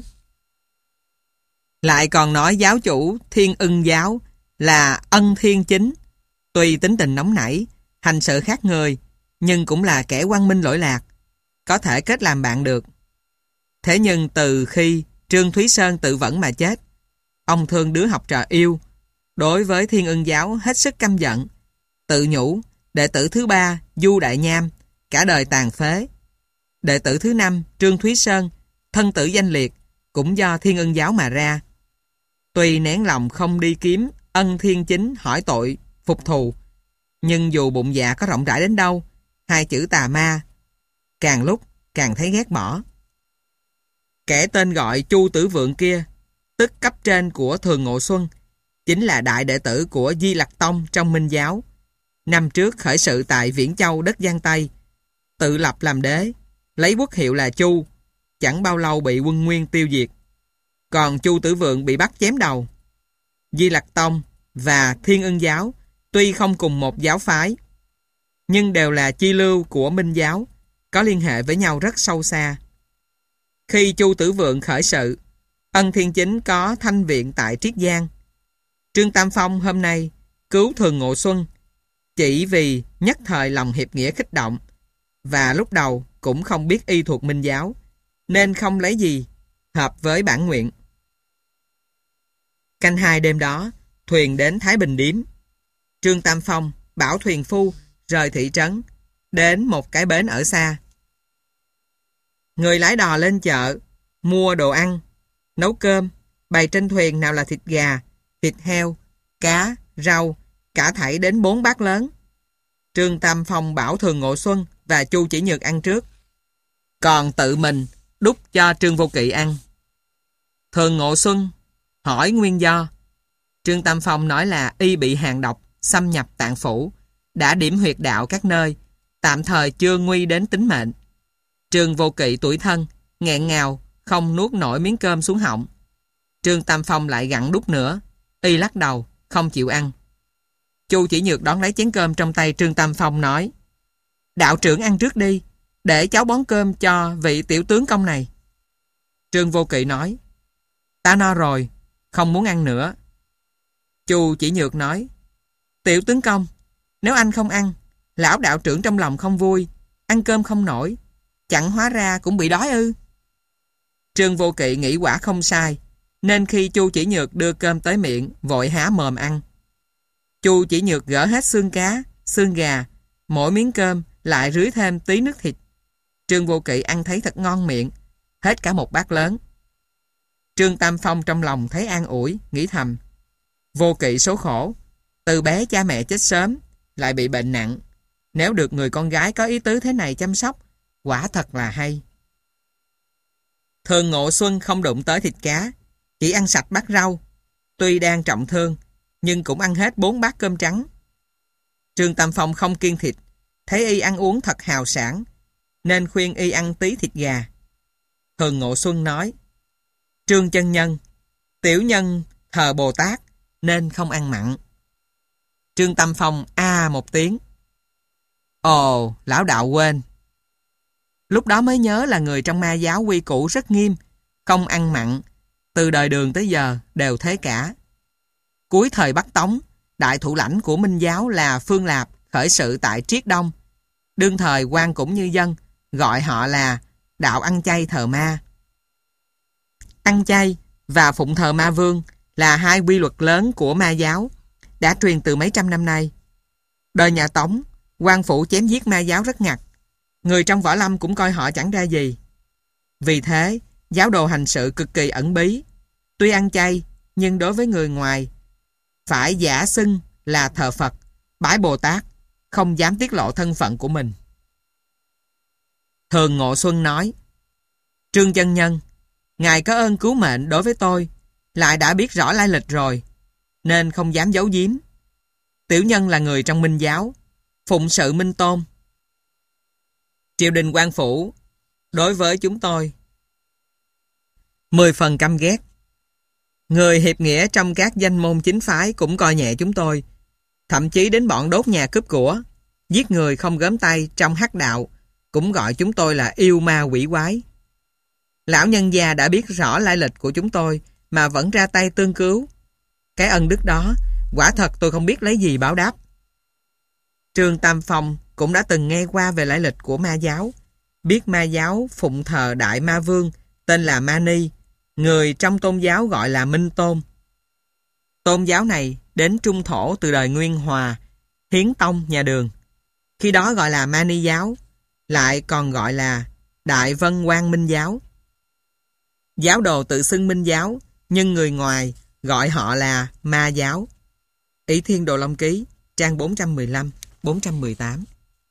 S1: Lại còn nói giáo chủ Thiên Ưng giáo là ân thiên chính, tuy tính tình nóng nảy, hành sự khác người, nhưng cũng là kẻ quang minh lỗi lạc, có thể kết làm bạn được. Thế nhưng từ khi Trương Thúy Sơn tự vẫn mà chết, ông thương đứa học trò yêu, đối với Thiên Ưng giáo hết sức căm giận, tự nhủ đệ tử thứ ba Du Đại Nham cả đời tàn phế, đệ tử thứ năm Trương Thúy Sơn thân tử danh liệt cũng do Thiên Ưng giáo mà ra. Tuy nén lòng không đi kiếm ân thiên chính hỏi tội phục thù, nhưng dù bụng dạ có rộng rãi đến đâu, hai chữ tà ma càng lúc càng thấy ghét bỏ. Kẻ tên gọi Chu Tử Vượng kia, tức cấp trên của Thường Ngộ Xuân, chính là đại đệ tử của Di Lặc Tông trong Minh giáo. Năm trước khởi sự tại Viễn Châu đất Giang Tây, tự lập làm đế, lấy quốc hiệu là Chu, chẳng bao lâu bị quân Nguyên tiêu diệt. Còn Chu Tử Vượng bị bắt chém đầu. Di Lặc Tông và Thiên Ưng giáo tuy không cùng một giáo phái, nhưng đều là chi lưu của Minh giáo, có liên hệ với nhau rất sâu xa. Khi Chu Tử Vượng khởi sự, ân thiên chính có thanh viện tại Triết Giang. Trương Tam Phong hôm nay cứu Thường Ngộ Xuân chỉ vì nhất thời lòng hiệp nghĩa kích động, và lúc đầu cũng không biết y thuộc Minh giáo, nên không lấy gì hợp với bản nguyện. Canh hai đêm đó, thuyền đến Thái Bình Điếm. Trương Tam Phong bảo thuyền phu rời thị trấn, đến một cái bến ở xa. Người lái đò lên chợ, mua đồ ăn, nấu cơm, bày trên thuyền nào là thịt gà, thịt heo, cá, rau, cả thảy đến bốn bát lớn. Trương Tam Phong bảo Thường Ngộ Xuân và Chu Chỉ Nhược ăn trước, còn tự mình đút cho Trương Vô Kỵ ăn. Thường Ngộ Xuân hỏi nguyên do. Trương Tam Phong nói là y bị hàng độc xâm nhập tạng phủ, đã điểm huyệt đạo các nơi, tạm thời chưa nguy đến tính mệnh. Trương Vô Kỵ tủi thân, nghẹn ngào, không nuốt nổi miếng cơm xuống họng. Trương Tam Phong lại gặn đút nữa, y lắc đầu, không chịu ăn. Chu Chỉ Nhược đón lấy chén cơm trong tay Trương Tam Phong nói, đạo trưởng ăn trước đi, để cháu bón cơm cho vị tiểu tướng công này. Trương Vô Kỵ nói, ta no rồi, không muốn ăn nữa. Chu Chỉ Nhược nói, tiểu tướng công, nếu anh không ăn, lão đạo trưởng trong lòng không vui, ăn cơm không nổi, chẳng hóa ra cũng bị đói ư. Trương Vô Kỵ nghĩ quả không sai, nên khi Chu Chỉ Nhược đưa cơm tới miệng, vội há mồm ăn. Chu Chỉ Nhược gỡ hết xương cá, xương gà, mỗi miếng cơm lại rưới thêm tí nước thịt. Trương Vô Kỵ ăn thấy thật ngon miệng, hết cả một bát lớn. Trương Tam Phong trong lòng thấy an ủi, nghĩ thầm, Vô Kỵ số khổ, từ bé cha mẹ chết sớm, lại bị bệnh nặng. Nếu được người con gái có ý tứ thế này chăm sóc, quả thật là hay. Thường Ngộ Xuân không đụng tới thịt cá, chỉ ăn sạch bát rau. Tuy đang trọng thương, nhưng cũng ăn hết bốn bát cơm trắng. Trương Tam Phong không kiêng thịt, thấy y ăn uống thật hào sảng, nên khuyên y ăn tí thịt gà. Thường Ngộ Xuân nói, Trương chân nhân, tiểu nhân thờ Bồ Tát, nên không ăn mặn. Trương Tam Phong a một tiếng. Ồ, lão đạo quên. Lúc đó mới nhớ là người trong ma giáo quy củ rất nghiêm, không ăn mặn, từ đời Đường tới giờ đều thế cả. Cuối thời Bắc Tống, đại thủ lãnh của Minh giáo là Phương Lạp khởi sự tại Triết Đông. Đương thời quan cũng như dân, gọi họ là đạo ăn chay thờ ma. Ăn chay và phụng thờ ma vương là hai quy luật lớn của ma giáo, đã truyền từ mấy trăm năm nay. Đời nhà Tống, quan phủ chém giết ma giáo rất ngặt, người trong võ lâm cũng coi họ chẳng ra gì. Vì thế, Giáo đồ hành sự cực kỳ ẩn bí. Tuy ăn chay, nhưng đối với người ngoài phải giả xưng là thờ Phật, bái Bồ Tát, không dám tiết lộ thân phận của mình. Thường Ngộ Xuân nói: Trương chân nhân, Ngài có ơn cứu mệnh đối với tôi, lại đã biết rõ lai lịch rồi, nên không dám giấu giếm. Tiểu nhân là người trong Minh giáo, phụng sự Minh Tôn. Triều đình quan phủ đối với chúng tôi mười phần căm ghét. Người hiệp nghĩa trong các danh môn chính phái cũng coi nhẹ chúng tôi, thậm chí đến bọn đốt nhà cướp của, giết người không gớm tay trong hắc đạo cũng gọi chúng tôi là yêu ma quỷ quái. Lão nhân già đã biết rõ lai lịch của chúng tôi mà vẫn ra tay tương cứu. Cái ân đức đó quả thật tôi không biết lấy gì báo đáp. Trương Tam Phong cũng đã từng nghe qua về lai lịch của ma giáo, biết ma giáo phụng thờ Đại Ma Vương tên là Mani, người trong tôn giáo gọi là Minh Tôn. Tôn giáo này đến Trung Thổ từ đời Nguyên Hòa, Hiến Tông nhà Đường, khi đó gọi là Mani giáo, lại còn gọi là Đại Vân Quang Minh giáo. Giáo đồ tự xưng Minh giáo, nhưng người ngoài gọi họ là ma giáo. Ỷ Thiên Đồ Long Ký, trang bốn trăm mười lăm, bốn trăm mười tám.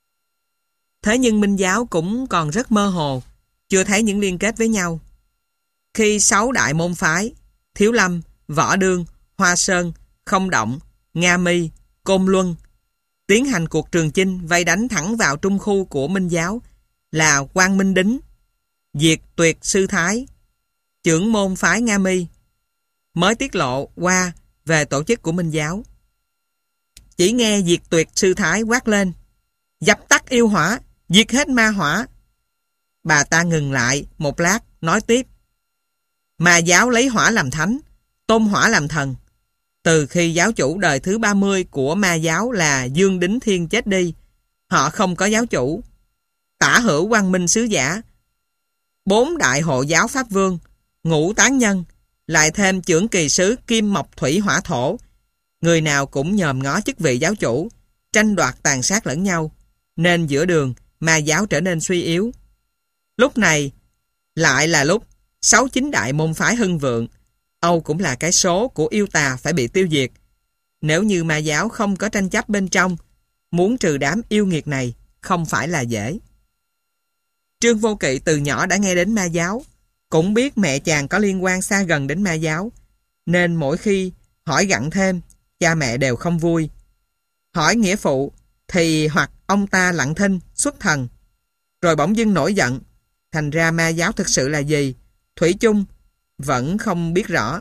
S1: Thế nhưng Minh giáo cũng còn rất mơ hồ, chưa thấy những liên kết với nhau. Khi sáu đại môn phái, Thiếu Lâm, Võ Đương, Hoa Sơn, Không Động, Nga Mi, Côn Luân, tiến hành cuộc trường chinh vây đánh thẳng vào trung khu của Minh giáo là Quang Minh Đính, Diệt Tuyệt Sư Thái, trưởng môn phái Nga Mi, mới tiết lộ qua về tổ chức của Minh giáo. Chỉ nghe Diệt Tuyệt Sư Thái quát lên: Dập tắt yêu hỏa, diệt hết ma hỏa. Bà ta ngừng lại một lát, nói tiếp: Ma giáo lấy hỏa làm thánh, tôn hỏa làm thần. Từ khi giáo chủ đời thứ ba mươi của ma giáo là Dương Đính Thiên chết đi, họ không có giáo chủ. Tả Hữu Quang Minh sứ giả, bốn đại hộ giáo pháp vương, ngũ tán nhân, lại thêm chưởng kỳ sứ Kim Mộc Thủy Hỏa Thổ, người nào cũng nhòm ngó chức vị giáo chủ, tranh đoạt tàn sát lẫn nhau, nên giữa đường ma giáo trở nên suy yếu. Lúc này lại là lúc sáu chín đại môn phái hưng vượng, Âu cũng là cái số của yêu tà phải bị tiêu diệt. Nếu như ma giáo không có tranh chấp bên trong, muốn trừ đám yêu nghiệt này không phải là dễ. Trương Vô Kỵ từ nhỏ đã nghe đến ma giáo, cũng biết mẹ chàng có liên quan xa gần đến ma giáo, nên mỗi khi hỏi gặng thêm, cha mẹ đều không vui. Hỏi nghĩa phụ thì hoặc ông ta lặng thinh, xuất thần, rồi bỗng dưng nổi giận. Thành ra ma giáo thực sự là gì, thủy chung vẫn không biết rõ.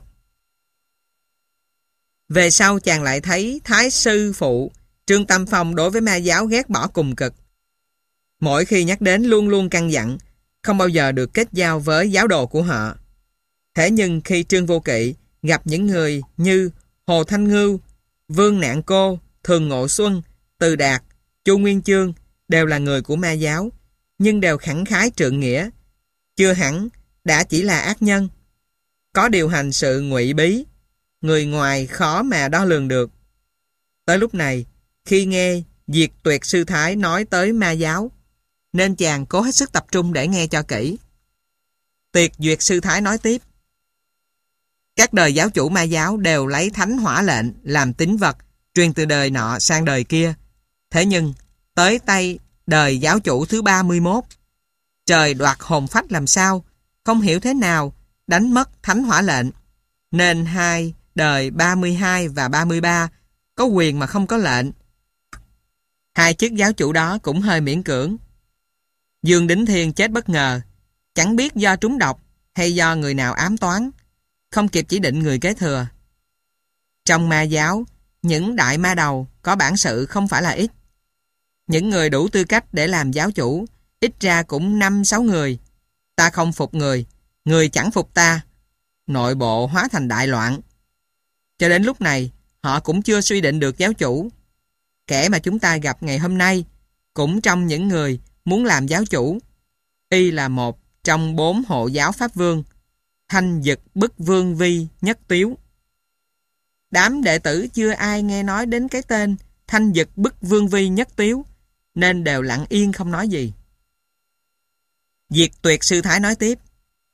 S1: Về sau chàng lại thấy Thái sư phụ Trương Tam Phong đối với ma giáo ghét bỏ cùng cực. Mỗi khi nhắc đến luôn luôn căn dặn không bao giờ được kết giao với giáo đồ của họ. Thế nhưng khi Trương Vô Kỵ gặp những người như Hồ Thanh Ngưu, Vương Nạn Cô, Thường Ngộ Xuân, Từ Đạt, Chu Nguyên Chương, đều là người của ma giáo, nhưng đều khẳng khái trượng nghĩa, chưa hẳn đã chỉ là ác nhân. Có điều hành sự ngụy bí, người ngoài khó mà đo lường được. Tới lúc này, khi nghe Diệt Tuyệt Sư Thái nói tới ma giáo, nên chàng cố hết sức tập trung để nghe cho kỹ. Tuyệt Duyệt Sư Thái nói tiếp: Các đời giáo chủ ma giáo đều lấy thánh hỏa lệnh làm tín vật, truyền từ đời nọ sang đời kia. Thế nhưng, tới tay đời giáo chủ thứ ba mươi mốt, trời đoạt hồn phách làm sao, không hiểu thế nào, đánh mất thánh hỏa lệnh, nên hai đời ba mươi hai và ba mươi ba có quyền mà không có lệnh. Hai chức giáo chủ đó cũng hơi miễn cưỡng. Dương Đính Thiên chết bất ngờ, chẳng biết do trúng độc hay do người nào ám toán, không kịp chỉ định người kế thừa. Trong ma giáo, những đại ma đầu có bản sự không phải là ít. Những người đủ tư cách để làm giáo chủ ít ra cũng năm sáu người. Ta không phục người, người chẳng phục ta, nội bộ hóa thành đại loạn. Cho đến lúc này, họ cũng chưa suy định được giáo chủ. Kẻ mà chúng ta gặp ngày hôm nay cũng trong những người muốn làm giáo chủ. Y là một trong bốn hộ giáo pháp vương, Thanh Dực Bức Vương Vi Nhất Tiếu. Đám đệ tử chưa ai nghe nói đến cái tên Thanh Dực Bức Vương Vi Nhất Tiếu, nên đều lặng yên không nói gì. Diệt Tuyệt Sư Thái nói tiếp: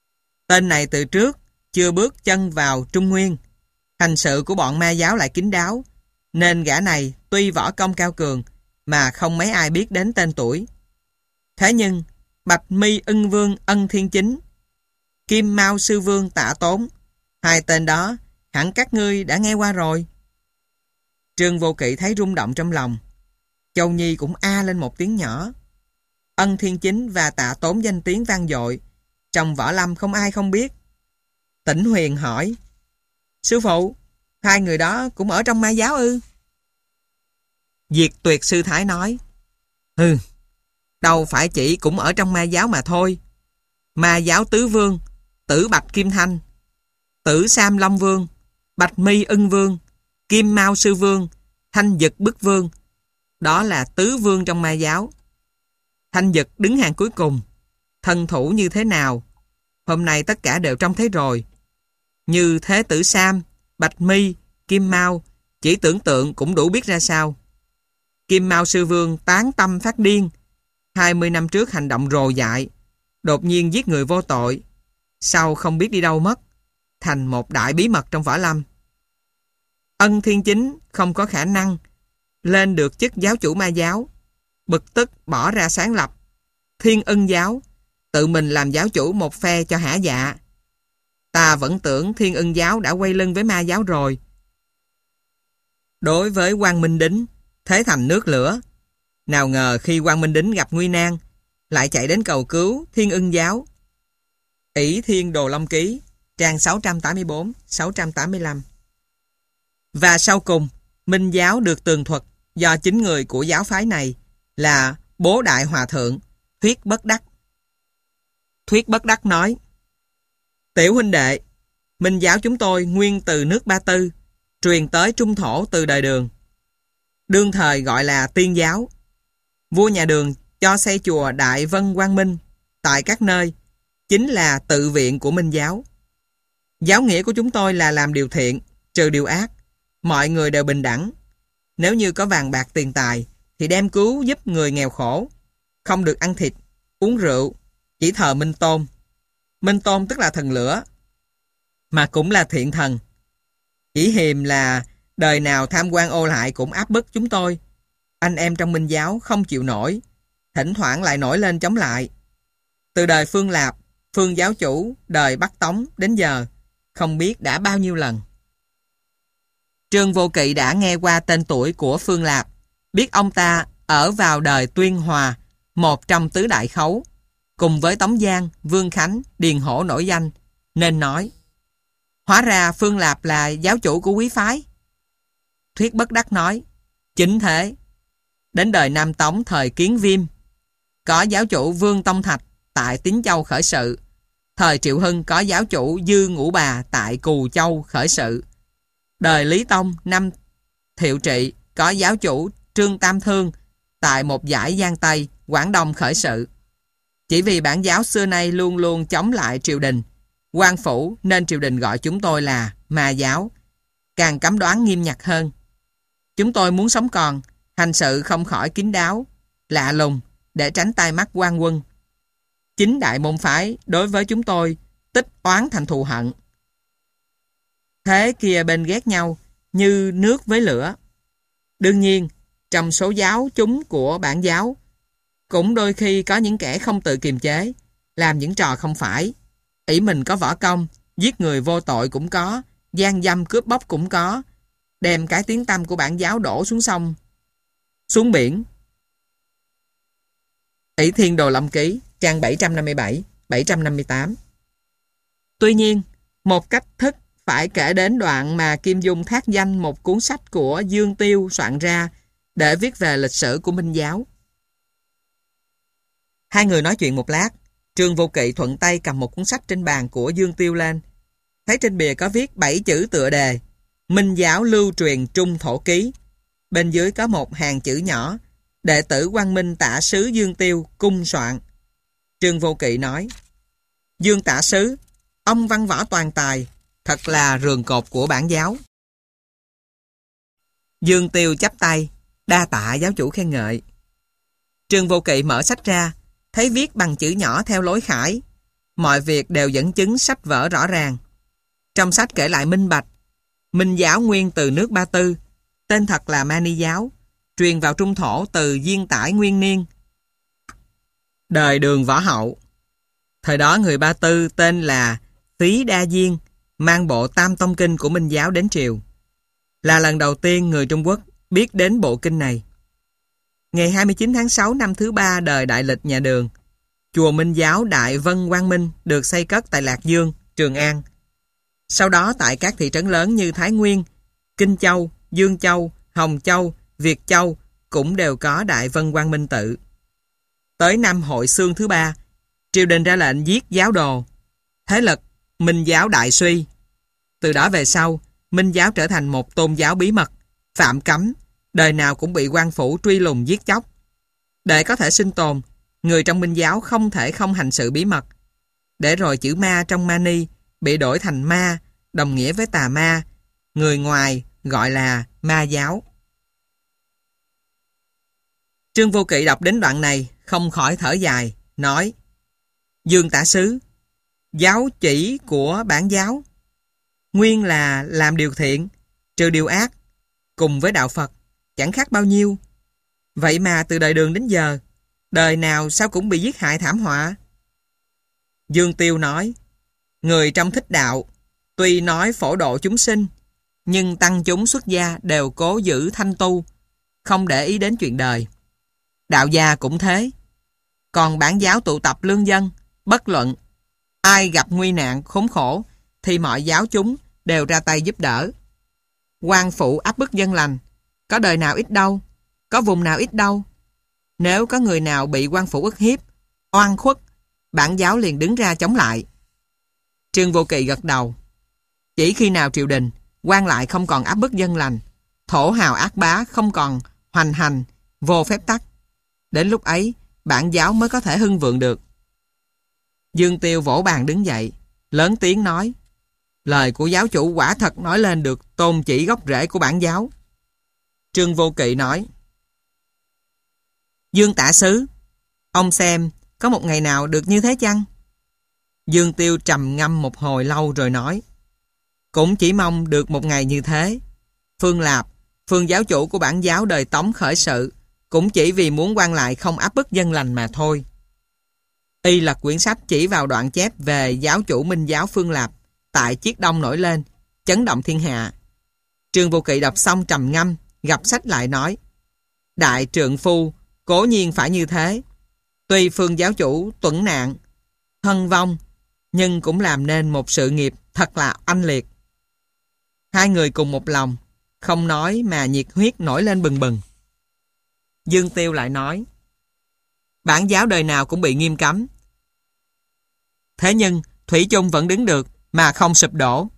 S1: Tên này từ trước chưa bước chân vào Trung Nguyên. Hành sự của bọn ma giáo lại kín đáo, nên gã này tuy võ công cao cường mà không mấy ai biết đến tên tuổi. Thế nhưng Bạch Mi Ưng Vương Ân Thiên Chính, Kim Mao Sư Vương Tạ Tốn, hai tên đó hẳn các ngươi đã nghe qua rồi. Trương Vô Kỵ thấy rung động trong lòng. Châu Nhi cũng a lên một tiếng nhỏ. Ân Thiên Chính và Tạ Tốn danh tiếng vang dội, trong võ lâm không ai không biết. Tĩnh Huyền hỏi: Sư phụ, hai người đó cũng ở trong ma giáo ư? Diệt Tuyệt Sư Thái nói: Hừ, đâu phải chỉ cũng ở trong ma giáo mà thôi. Ma giáo tứ vương, Tử Bạch Kim Thanh, Tử Sam Long Vương, Bạch Mi Ưng Vương, Kim Mao Sư Vương, Thanh Dực Bức Vương, đó là tứ vương trong ma giáo. Thanh Dực đứng hàng cuối cùng. Thân thủ như thế nào, hôm nay tất cả đều trông thấy rồi. Như thế Tử Sam, Bạch Mi, Kim Mao, chỉ tưởng tượng cũng đủ biết ra sao. Kim Mao Sư Vương tán tâm phát điên, hai mươi năm trước hành động rồ dại, đột nhiên giết người vô tội, sau không biết đi đâu mất, thành một đại bí mật trong võ lâm. Ân Thiên Chính không có khả năng lên được chức giáo chủ ma giáo, bực tức bỏ ra sáng lập Thiên Ưng Giáo, tự mình làm giáo chủ một phe cho hả dạ. Ta vẫn tưởng Thiên Ưng Giáo đã quay lưng với ma giáo rồi. Đối với Quang Minh Đính, thế thành nước lửa. Nào ngờ khi Quang Minh Đính gặp nguy nan, lại chạy đến cầu cứu Thiên Ưng Giáo. Ỷ Thiên Đồ Long Ký, trang sáu trăm tám mươi tư sáu trăm tám mươi lăm. Và sau cùng, Minh Giáo được tường thuật do chính người của giáo phái này là Bố Đại Hòa Thượng Thuyết Bất Đắc. Thuyết Bất Đắc nói: Tiểu huynh đệ, Minh Giáo chúng tôi nguyên từ nước Ba Tư, truyền tới Trung Thổ từ đời Đường. Đương thời gọi là Tiên Giáo. Vua nhà Đường cho xây chùa Đại Vân Quang Minh tại các nơi, chính là tự viện của Minh Giáo. Giáo nghĩa của chúng tôi là làm điều thiện, trừ điều ác, mọi người đều bình đẳng. Nếu như có vàng bạc tiền tài thì đem cứu giúp người nghèo khổ, không được ăn thịt, uống rượu, chỉ thờ Minh Tôn. Minh Tôn tức là thần lửa, mà cũng là thiện thần. Chỉ hiềm là đời nào tham quan ô lại cũng áp bức chúng tôi. Anh em trong Minh Giáo không chịu nổi, thỉnh thoảng lại nổi lên chống lại. Từ đời Phương Lạp, Phương giáo chủ, đời Bắc Tống đến giờ, không biết đã bao nhiêu lần. Trương Vô Kỵ đã nghe qua tên tuổi của Phương Lạp, biết ông ta ở vào đời Tuyên Hòa, một trong tứ đại khấu, cùng với Tống Giang, Vương Khánh, Điền Hổ nổi danh, nên nói: Hóa ra Phương Lạp là giáo chủ của quý phái. Thuyết Bất Đắc nói: Chính thế. Đến đời Nam Tống thời Kiến Viêm, có giáo chủ Vương Tông Thạch tại Tín Châu khởi sự. Thời Triệu Hưng có giáo chủ Dư Ngũ Bà tại Cù Châu khởi sự. Đời Lý Tông năm Thiệu Trị có giáo chủ Trương Tam Thương tại một dải Giang Tây, Quảng Đông khởi sự. Chỉ vì bản giáo xưa nay luôn luôn chống lại triều đình, quan phủ, nên triều đình gọi chúng tôi là ma giáo, càng cấm đoán nghiêm ngặt hơn. Chúng tôi muốn sống còn, hành sự không khỏi kín đáo, lạ lùng, để tránh tai mắt quan quân. Chính đại môn phái đối với chúng tôi tích oán thành thù hận. Thế kia bên ghét nhau như nước với lửa. Đương nhiên, trong số giáo chúng của bản giáo, cũng đôi khi có những kẻ không tự kiềm chế, làm những trò không phải. Ỷ mình có võ công, giết người vô tội cũng có, gian dâm cướp bóc cũng có, đem cái tiếng tăm của bản giáo đổ xuống sông, xuống biển. Ỷ Thiên Đồ Long Ký, trang bảy trăm năm mươi bảy bảy trăm năm mươi tám. Tuy nhiên, một cách thức phải kể đến đoạn mà Kim Dung thác danh một cuốn sách của Dương Tiêu soạn ra để viết về lịch sử của Minh Giáo. Hai người nói chuyện một lát, Trương Vô Kỵ thuận tay cầm một cuốn sách trên bàn của Dương Tiêu lên. Thấy trên bìa có viết bảy chữ tựa đề: Minh Giáo lưu truyền Trung Thổ Ký. Bên dưới có một hàng chữ nhỏ: Đệ tử Quang Minh Tả Sứ Dương Tiêu cung soạn. Trương Vô Kỵ nói: Dương Tả Sứ, ông văn võ toàn tài, thật là rường cột của bản giáo. Dương Tiêu chắp tay, đa tạ giáo chủ khen ngợi. Trương Vô Kỵ mở sách ra, thấy viết bằng chữ nhỏ theo lối khải: Mọi việc đều dẫn chứng sách vở rõ ràng. Trong sách kể lại minh bạch, Minh giáo nguyên từ nước Ba Tư, tên thật là Mani giáo, truyền vào Trung Thổ từ Diên Tải Nguyên Niên. Đời Đường Võ Hậu. Thời đó người Ba Tư tên là Phí Đa Diên, mang bộ Tam Tông Kinh của Minh giáo đến triều. Là lần đầu tiên người Trung Quốc biết đến bộ kinh này. Ngày hai mươi chín tháng sáu năm thứ ba đời Đại Lịch nhà Đường, chùa Minh giáo Đại Vân Quang Minh được xây cất tại Lạc Dương, Trường An. Sau đó tại các thị trấn lớn như Thái Nguyên, Kinh Châu, Dương Châu, Hồng Châu, Việt Châu cũng đều có Đại Vân Quang Minh tự. Tới năm Hội Xương thứ ba, triều đình ra lệnh giết giáo đồ. Thế lực Minh giáo đại suy. Từ đó về sau, Minh giáo trở thành một tôn giáo bí mật, phạm cấm, đời nào cũng bị quan phủ truy lùng giết chóc. Để có thể sinh tồn, người trong Minh giáo không thể không hành sự bí mật. Để rồi chữ ma trong Mani bị đổi thành ma, đồng nghĩa với tà ma. Người ngoài gọi là ma giáo. Trương Vô Kỵ đọc đến đoạn này không khỏi thở dài, nói: Dương tả sứ, giáo chỉ của bản giáo nguyên là làm điều thiện, trừ điều ác, cùng với đạo Phật, chẳng khác bao nhiêu. Vậy mà từ đời Đường đến giờ, đời nào sao cũng bị giết hại thảm họa. Dương Tiêu nói: Người trong thích đạo, tuy nói phổ độ chúng sinh, nhưng tăng chúng xuất gia đều cố giữ thanh tu, không để ý đến chuyện đời. Đạo gia cũng thế. Còn bản giáo tụ tập lương dân, bất luận ai gặp nguy nạn khốn khổ thì mọi giáo chúng đều ra tay giúp đỡ. Quan phụ áp bức dân lành, có đời nào ít đâu, có vùng nào ít đâu. Nếu có người nào bị quan phủ ức hiếp, oan khuất, bản giáo liền đứng ra chống lại. Trương Vô Kỵ gật đầu. Chỉ khi nào triều đình, quan lại không còn áp bức dân lành, thổ hào ác bá không còn hoành hành, vô phép tắc, đến lúc ấy bản giáo mới có thể hưng vượng được. Dương Tiêu vỗ bàn đứng dậy, lớn tiếng nói: Lời của giáo chủ quả thật nói lên được tôn chỉ gốc rễ của bản giáo. Trương Vô Kỵ nói: Dương tả sứ, ông xem có một ngày nào được như thế chăng? Dương Tiêu trầm ngâm một hồi lâu rồi nói: Cũng chỉ mong được một ngày như thế. Phương Lạp, phương giáo chủ của bản giáo đời Tống khởi sự, cũng chỉ vì muốn quan lại không áp bức dân lành mà thôi. Y lật quyển sách chỉ vào đoạn chép về giáo chủ Minh giáo Phương Lạp tại Chiết Đông nổi lên, chấn động thiên hạ. Trương Vô Kỵ đọc xong trầm ngâm, gặp sách lại nói: Đại trượng phu cố nhiên phải như thế. Tuy phương giáo chủ tuẫn nạn, thân vong, nhưng cũng làm nên một sự nghiệp thật là oanh liệt. Hai người cùng một lòng, không nói mà nhiệt huyết nổi lên bừng bừng. Dương Tiêu lại nói: Bản giáo đời nào cũng bị nghiêm cấm, thế nhưng thủy chung vẫn đứng được mà không sụp đổ.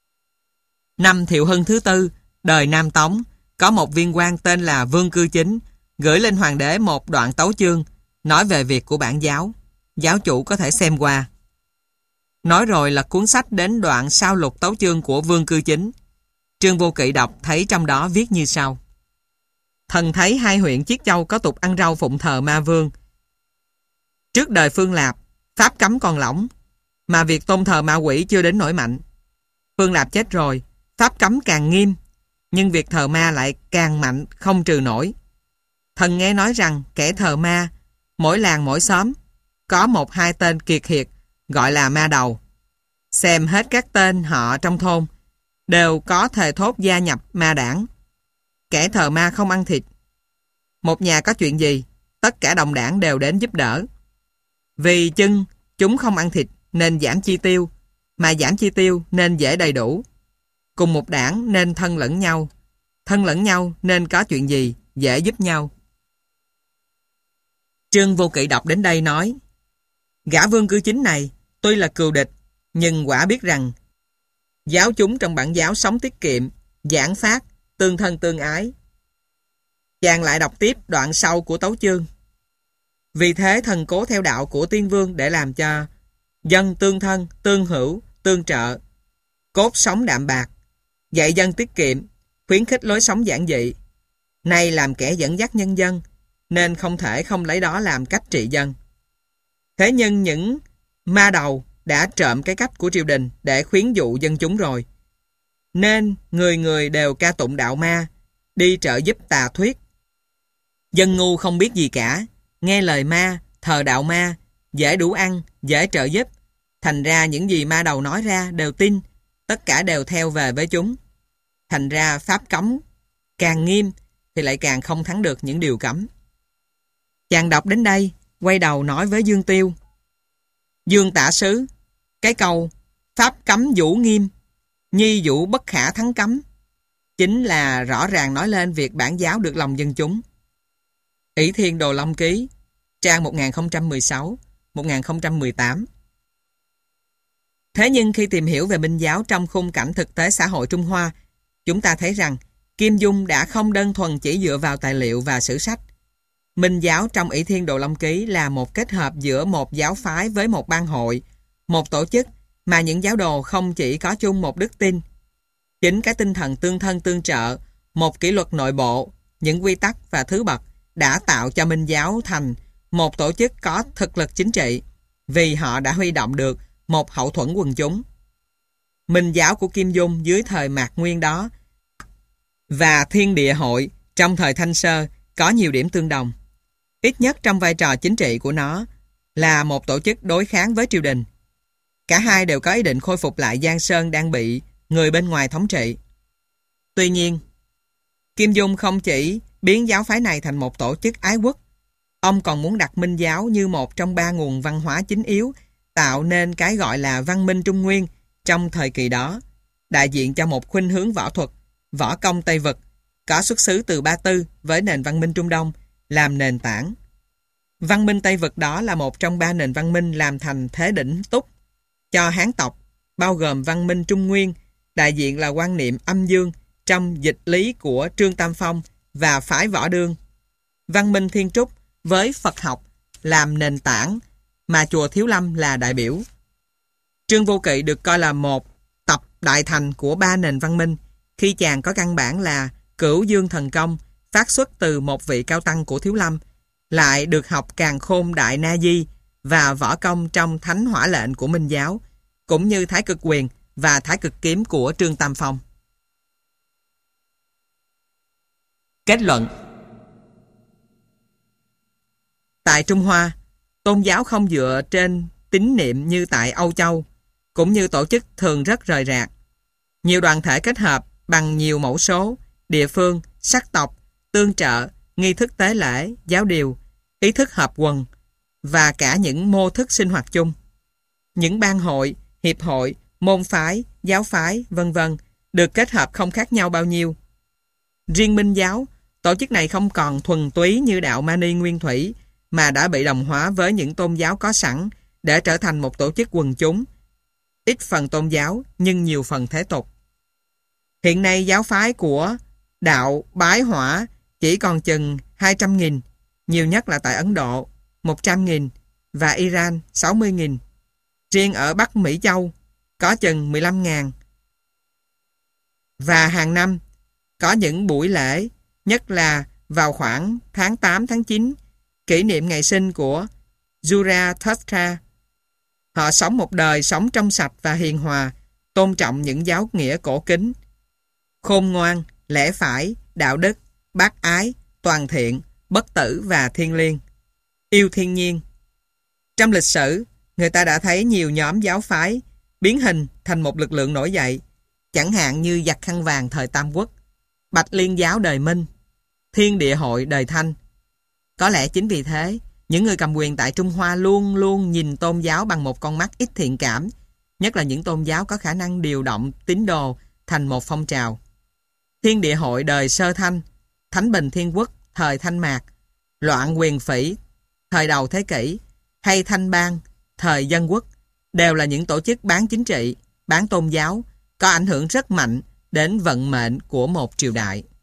S1: Năm Thiệu Hưng thứ tư, đời Nam Tống, có một viên quan tên là Vương Cư Chính gửi lên hoàng đế một đoạn tấu chương nói về việc của bản giáo. Giáo chủ có thể xem qua. Nói rồi là cuốn sách đến đoạn sao lục tấu chương của Vương Cư Chính. Trương Vô Kỵ đọc thấy trong đó viết như sau: Thần thấy hai huyện Chiết Châu có tục ăn rau phụng thờ ma vương. Trước đời Phương Lạp, pháp cấm còn lỏng, mà việc tôn thờ ma quỷ chưa đến nỗi mạnh. Phương Lạp chết rồi, pháp cấm càng nghiêm, nhưng việc thờ ma lại càng mạnh không trừ nổi. Thần nghe nói rằng kẻ thờ ma, mỗi làng mỗi xóm, có một hai tên kiệt hiệt, gọi là ma đầu. Xem hết các tên họ trong thôn, đều có thề thốt gia nhập ma đảng. Kẻ thờ ma không ăn thịt. Một nhà có chuyện gì, tất cả đồng đảng đều đến giúp đỡ. Vì chưng chúng không ăn thịt nên giảm chi tiêu, mà giảm chi tiêu nên dễ đầy đủ. Cùng một đảng nên thân lẫn nhau, thân lẫn nhau nên có chuyện gì dễ giúp nhau. Trương Vô Kỵ đọc đến đây nói: Gã Vương Cư Chính này tuy là cừu địch, nhưng quả biết rằng giáo chúng trong bản giáo sống tiết kiệm, giảng phát, tương thân tương ái. Chàng lại đọc tiếp đoạn sau của tấu chương: Vì thế thần cố theo đạo của Tiên Vương để làm cho dân tương thân, tương hữu, tương trợ, cốt sống đạm bạc, dạy dân tiết kiệm, khuyến khích lối sống giản dị. Nay làm kẻ dẫn dắt nhân dân, nên không thể không lấy đó làm cách trị dân. Thế nhưng những ma đầu đã trộm cái cách của triều đình để khuyến dụ dân chúng rồi. Nên người người đều ca tụng đạo ma, đi trợ giúp tà thuyết. Dân ngu không biết gì cả, nghe lời ma, thờ đạo ma, dễ đủ ăn, dễ trợ giúp. Thành ra những gì ma đầu nói ra đều tin, tất cả đều theo về với chúng. Thành ra pháp cấm càng nghiêm thì lại càng không thắng được những điều cấm. Chàng đọc đến đây, quay đầu nói với Dương Tiêu. Dương tả sứ, cái câu pháp cấm vũ nghiêm, nhi vũ bất khả thắng cấm, chính là rõ ràng nói lên việc bản giáo được lòng dân chúng. Ỷ Thiên Đồ Long Ký, trang một nghìn không trăm mười sáu đến một nghìn không trăm mười tám. Thế nhưng khi tìm hiểu về Minh giáo trong khung cảnh thực tế xã hội Trung Hoa, chúng ta thấy rằng Kim Dung đã không đơn thuần chỉ dựa vào tài liệu và sử sách. Minh giáo trong Ỷ Thiên Đồ Long Ký là một kết hợp giữa một giáo phái với một ban hội, một tổ chức mà những giáo đồ không chỉ có chung một đức tin. Chính cái tinh thần tương thân tương trợ, một kỷ luật nội bộ, những quy tắc và thứ bậc đã tạo cho Minh giáo thành một tổ chức có thực lực chính trị, vì họ đã huy động được một hậu thuẫn quần chúng. Minh giáo của Kim Dung dưới thời Mạc Nguyên đó và Thiên Địa Hội trong thời Thanh Sơ có nhiều điểm tương đồng. Ít nhất trong vai trò chính trị của nó là một tổ chức đối kháng với triều đình. Cả hai đều có ý định khôi phục lại Giang Sơn đang bị người bên ngoài thống trị. Tuy nhiên, Kim Dung không chỉ biến giáo phái này thành một tổ chức ái quốc, ông còn muốn đặt Minh giáo như một trong ba nguồn văn hóa chính yếu, tạo nên cái gọi là văn minh Trung Nguyên trong thời kỳ đó, đại diện cho một khuynh hướng võ thuật, võ công Tây Vực, có xuất xứ từ Ba Tư với nền văn minh Trung Đông làm nền tảng. Văn minh Tây Vực đó là một trong ba nền văn minh làm thành thế đỉnh túc cho Hán tộc, bao gồm văn minh Trung Nguyên, đại diện là quan niệm âm dương trong dịch lý của Trương Tam Phong và phái Võ Đương. Văn minh Thiên Trúc với Phật học làm nền tảng mà chùa Thiếu Lâm là đại biểu. Trương Vô Kỵ được coi là một tập đại thành của ba nền văn minh khi chàng có căn bản là Cửu Dương Thần Công phát xuất từ một vị cao tăng của Thiếu Lâm, lại được học Càn Khôn Đại Na Di và võ công trong Thánh Hỏa Lệnh của Minh giáo, cũng như Thái Cực Quyền và Thái Cực Kiếm của Trương Tam Phong. Kết luận: tại Trung Hoa, tôn giáo không dựa trên tín niệm như tại Âu Châu, cũng như tổ chức thường rất rời rạc. Nhiều đoàn thể kết hợp bằng nhiều mẫu số, địa phương, sắc tộc, tương trợ, nghi thức tế lễ, giáo điều, ý thức hợp quần và cả những mô thức sinh hoạt chung. Những ban hội, hiệp hội, môn phái, giáo phái, vân vân được kết hợp không khác nhau bao nhiêu. Riêng Minh giáo, tổ chức này không còn thuần túy như đạo Mani Nguyên Thủy, mà đã bị đồng hóa với những tôn giáo có sẵn để trở thành một tổ chức quần chúng, ít phần tôn giáo nhưng nhiều phần thế tục. Hiện nay giáo phái của đạo Bái Hỏa chỉ còn chừng hai trăm nghìn, nhiều nhất là tại Ấn Độ một trăm nghìn và Iran sáu mươi nghìn. Riêng ở Bắc Mỹ Châu có chừng mười lăm nghìn. Và hàng năm có những buổi lễ, nhất là vào khoảng tháng tám tháng chín, kỷ niệm ngày sinh của Zarathustra. Họ sống một đời sống trong sạch và hiền hòa, tôn trọng những giáo nghĩa cổ kính, khôn ngoan, lẽ phải, đạo đức, bác ái, toàn thiện, bất tử và thiêng liêng, yêu thiên nhiên. Trong lịch sử, người ta đã thấy nhiều nhóm giáo phái biến hình thành một lực lượng nổi dậy, chẳng hạn như Giặc Khăn Vàng thời Tam Quốc, Bạch Liên giáo đời Minh, Thiên Địa Hội đời Thanh. Có lẽ chính vì thế, những người cầm quyền tại Trung Hoa luôn luôn nhìn tôn giáo bằng một con mắt ít thiện cảm, nhất là những tôn giáo có khả năng điều động tín đồ thành một phong trào. Thiên Địa Hội đời Sơ Thanh, Thánh Bình Thiên Quốc thời Thanh Mạc, Loạn Quyền Phỉ thời đầu thế kỷ, hay Thanh Bang thời Dân Quốc đều là những tổ chức bán chính trị, bán tôn giáo, có ảnh hưởng rất mạnh đến vận mệnh của một triều đại.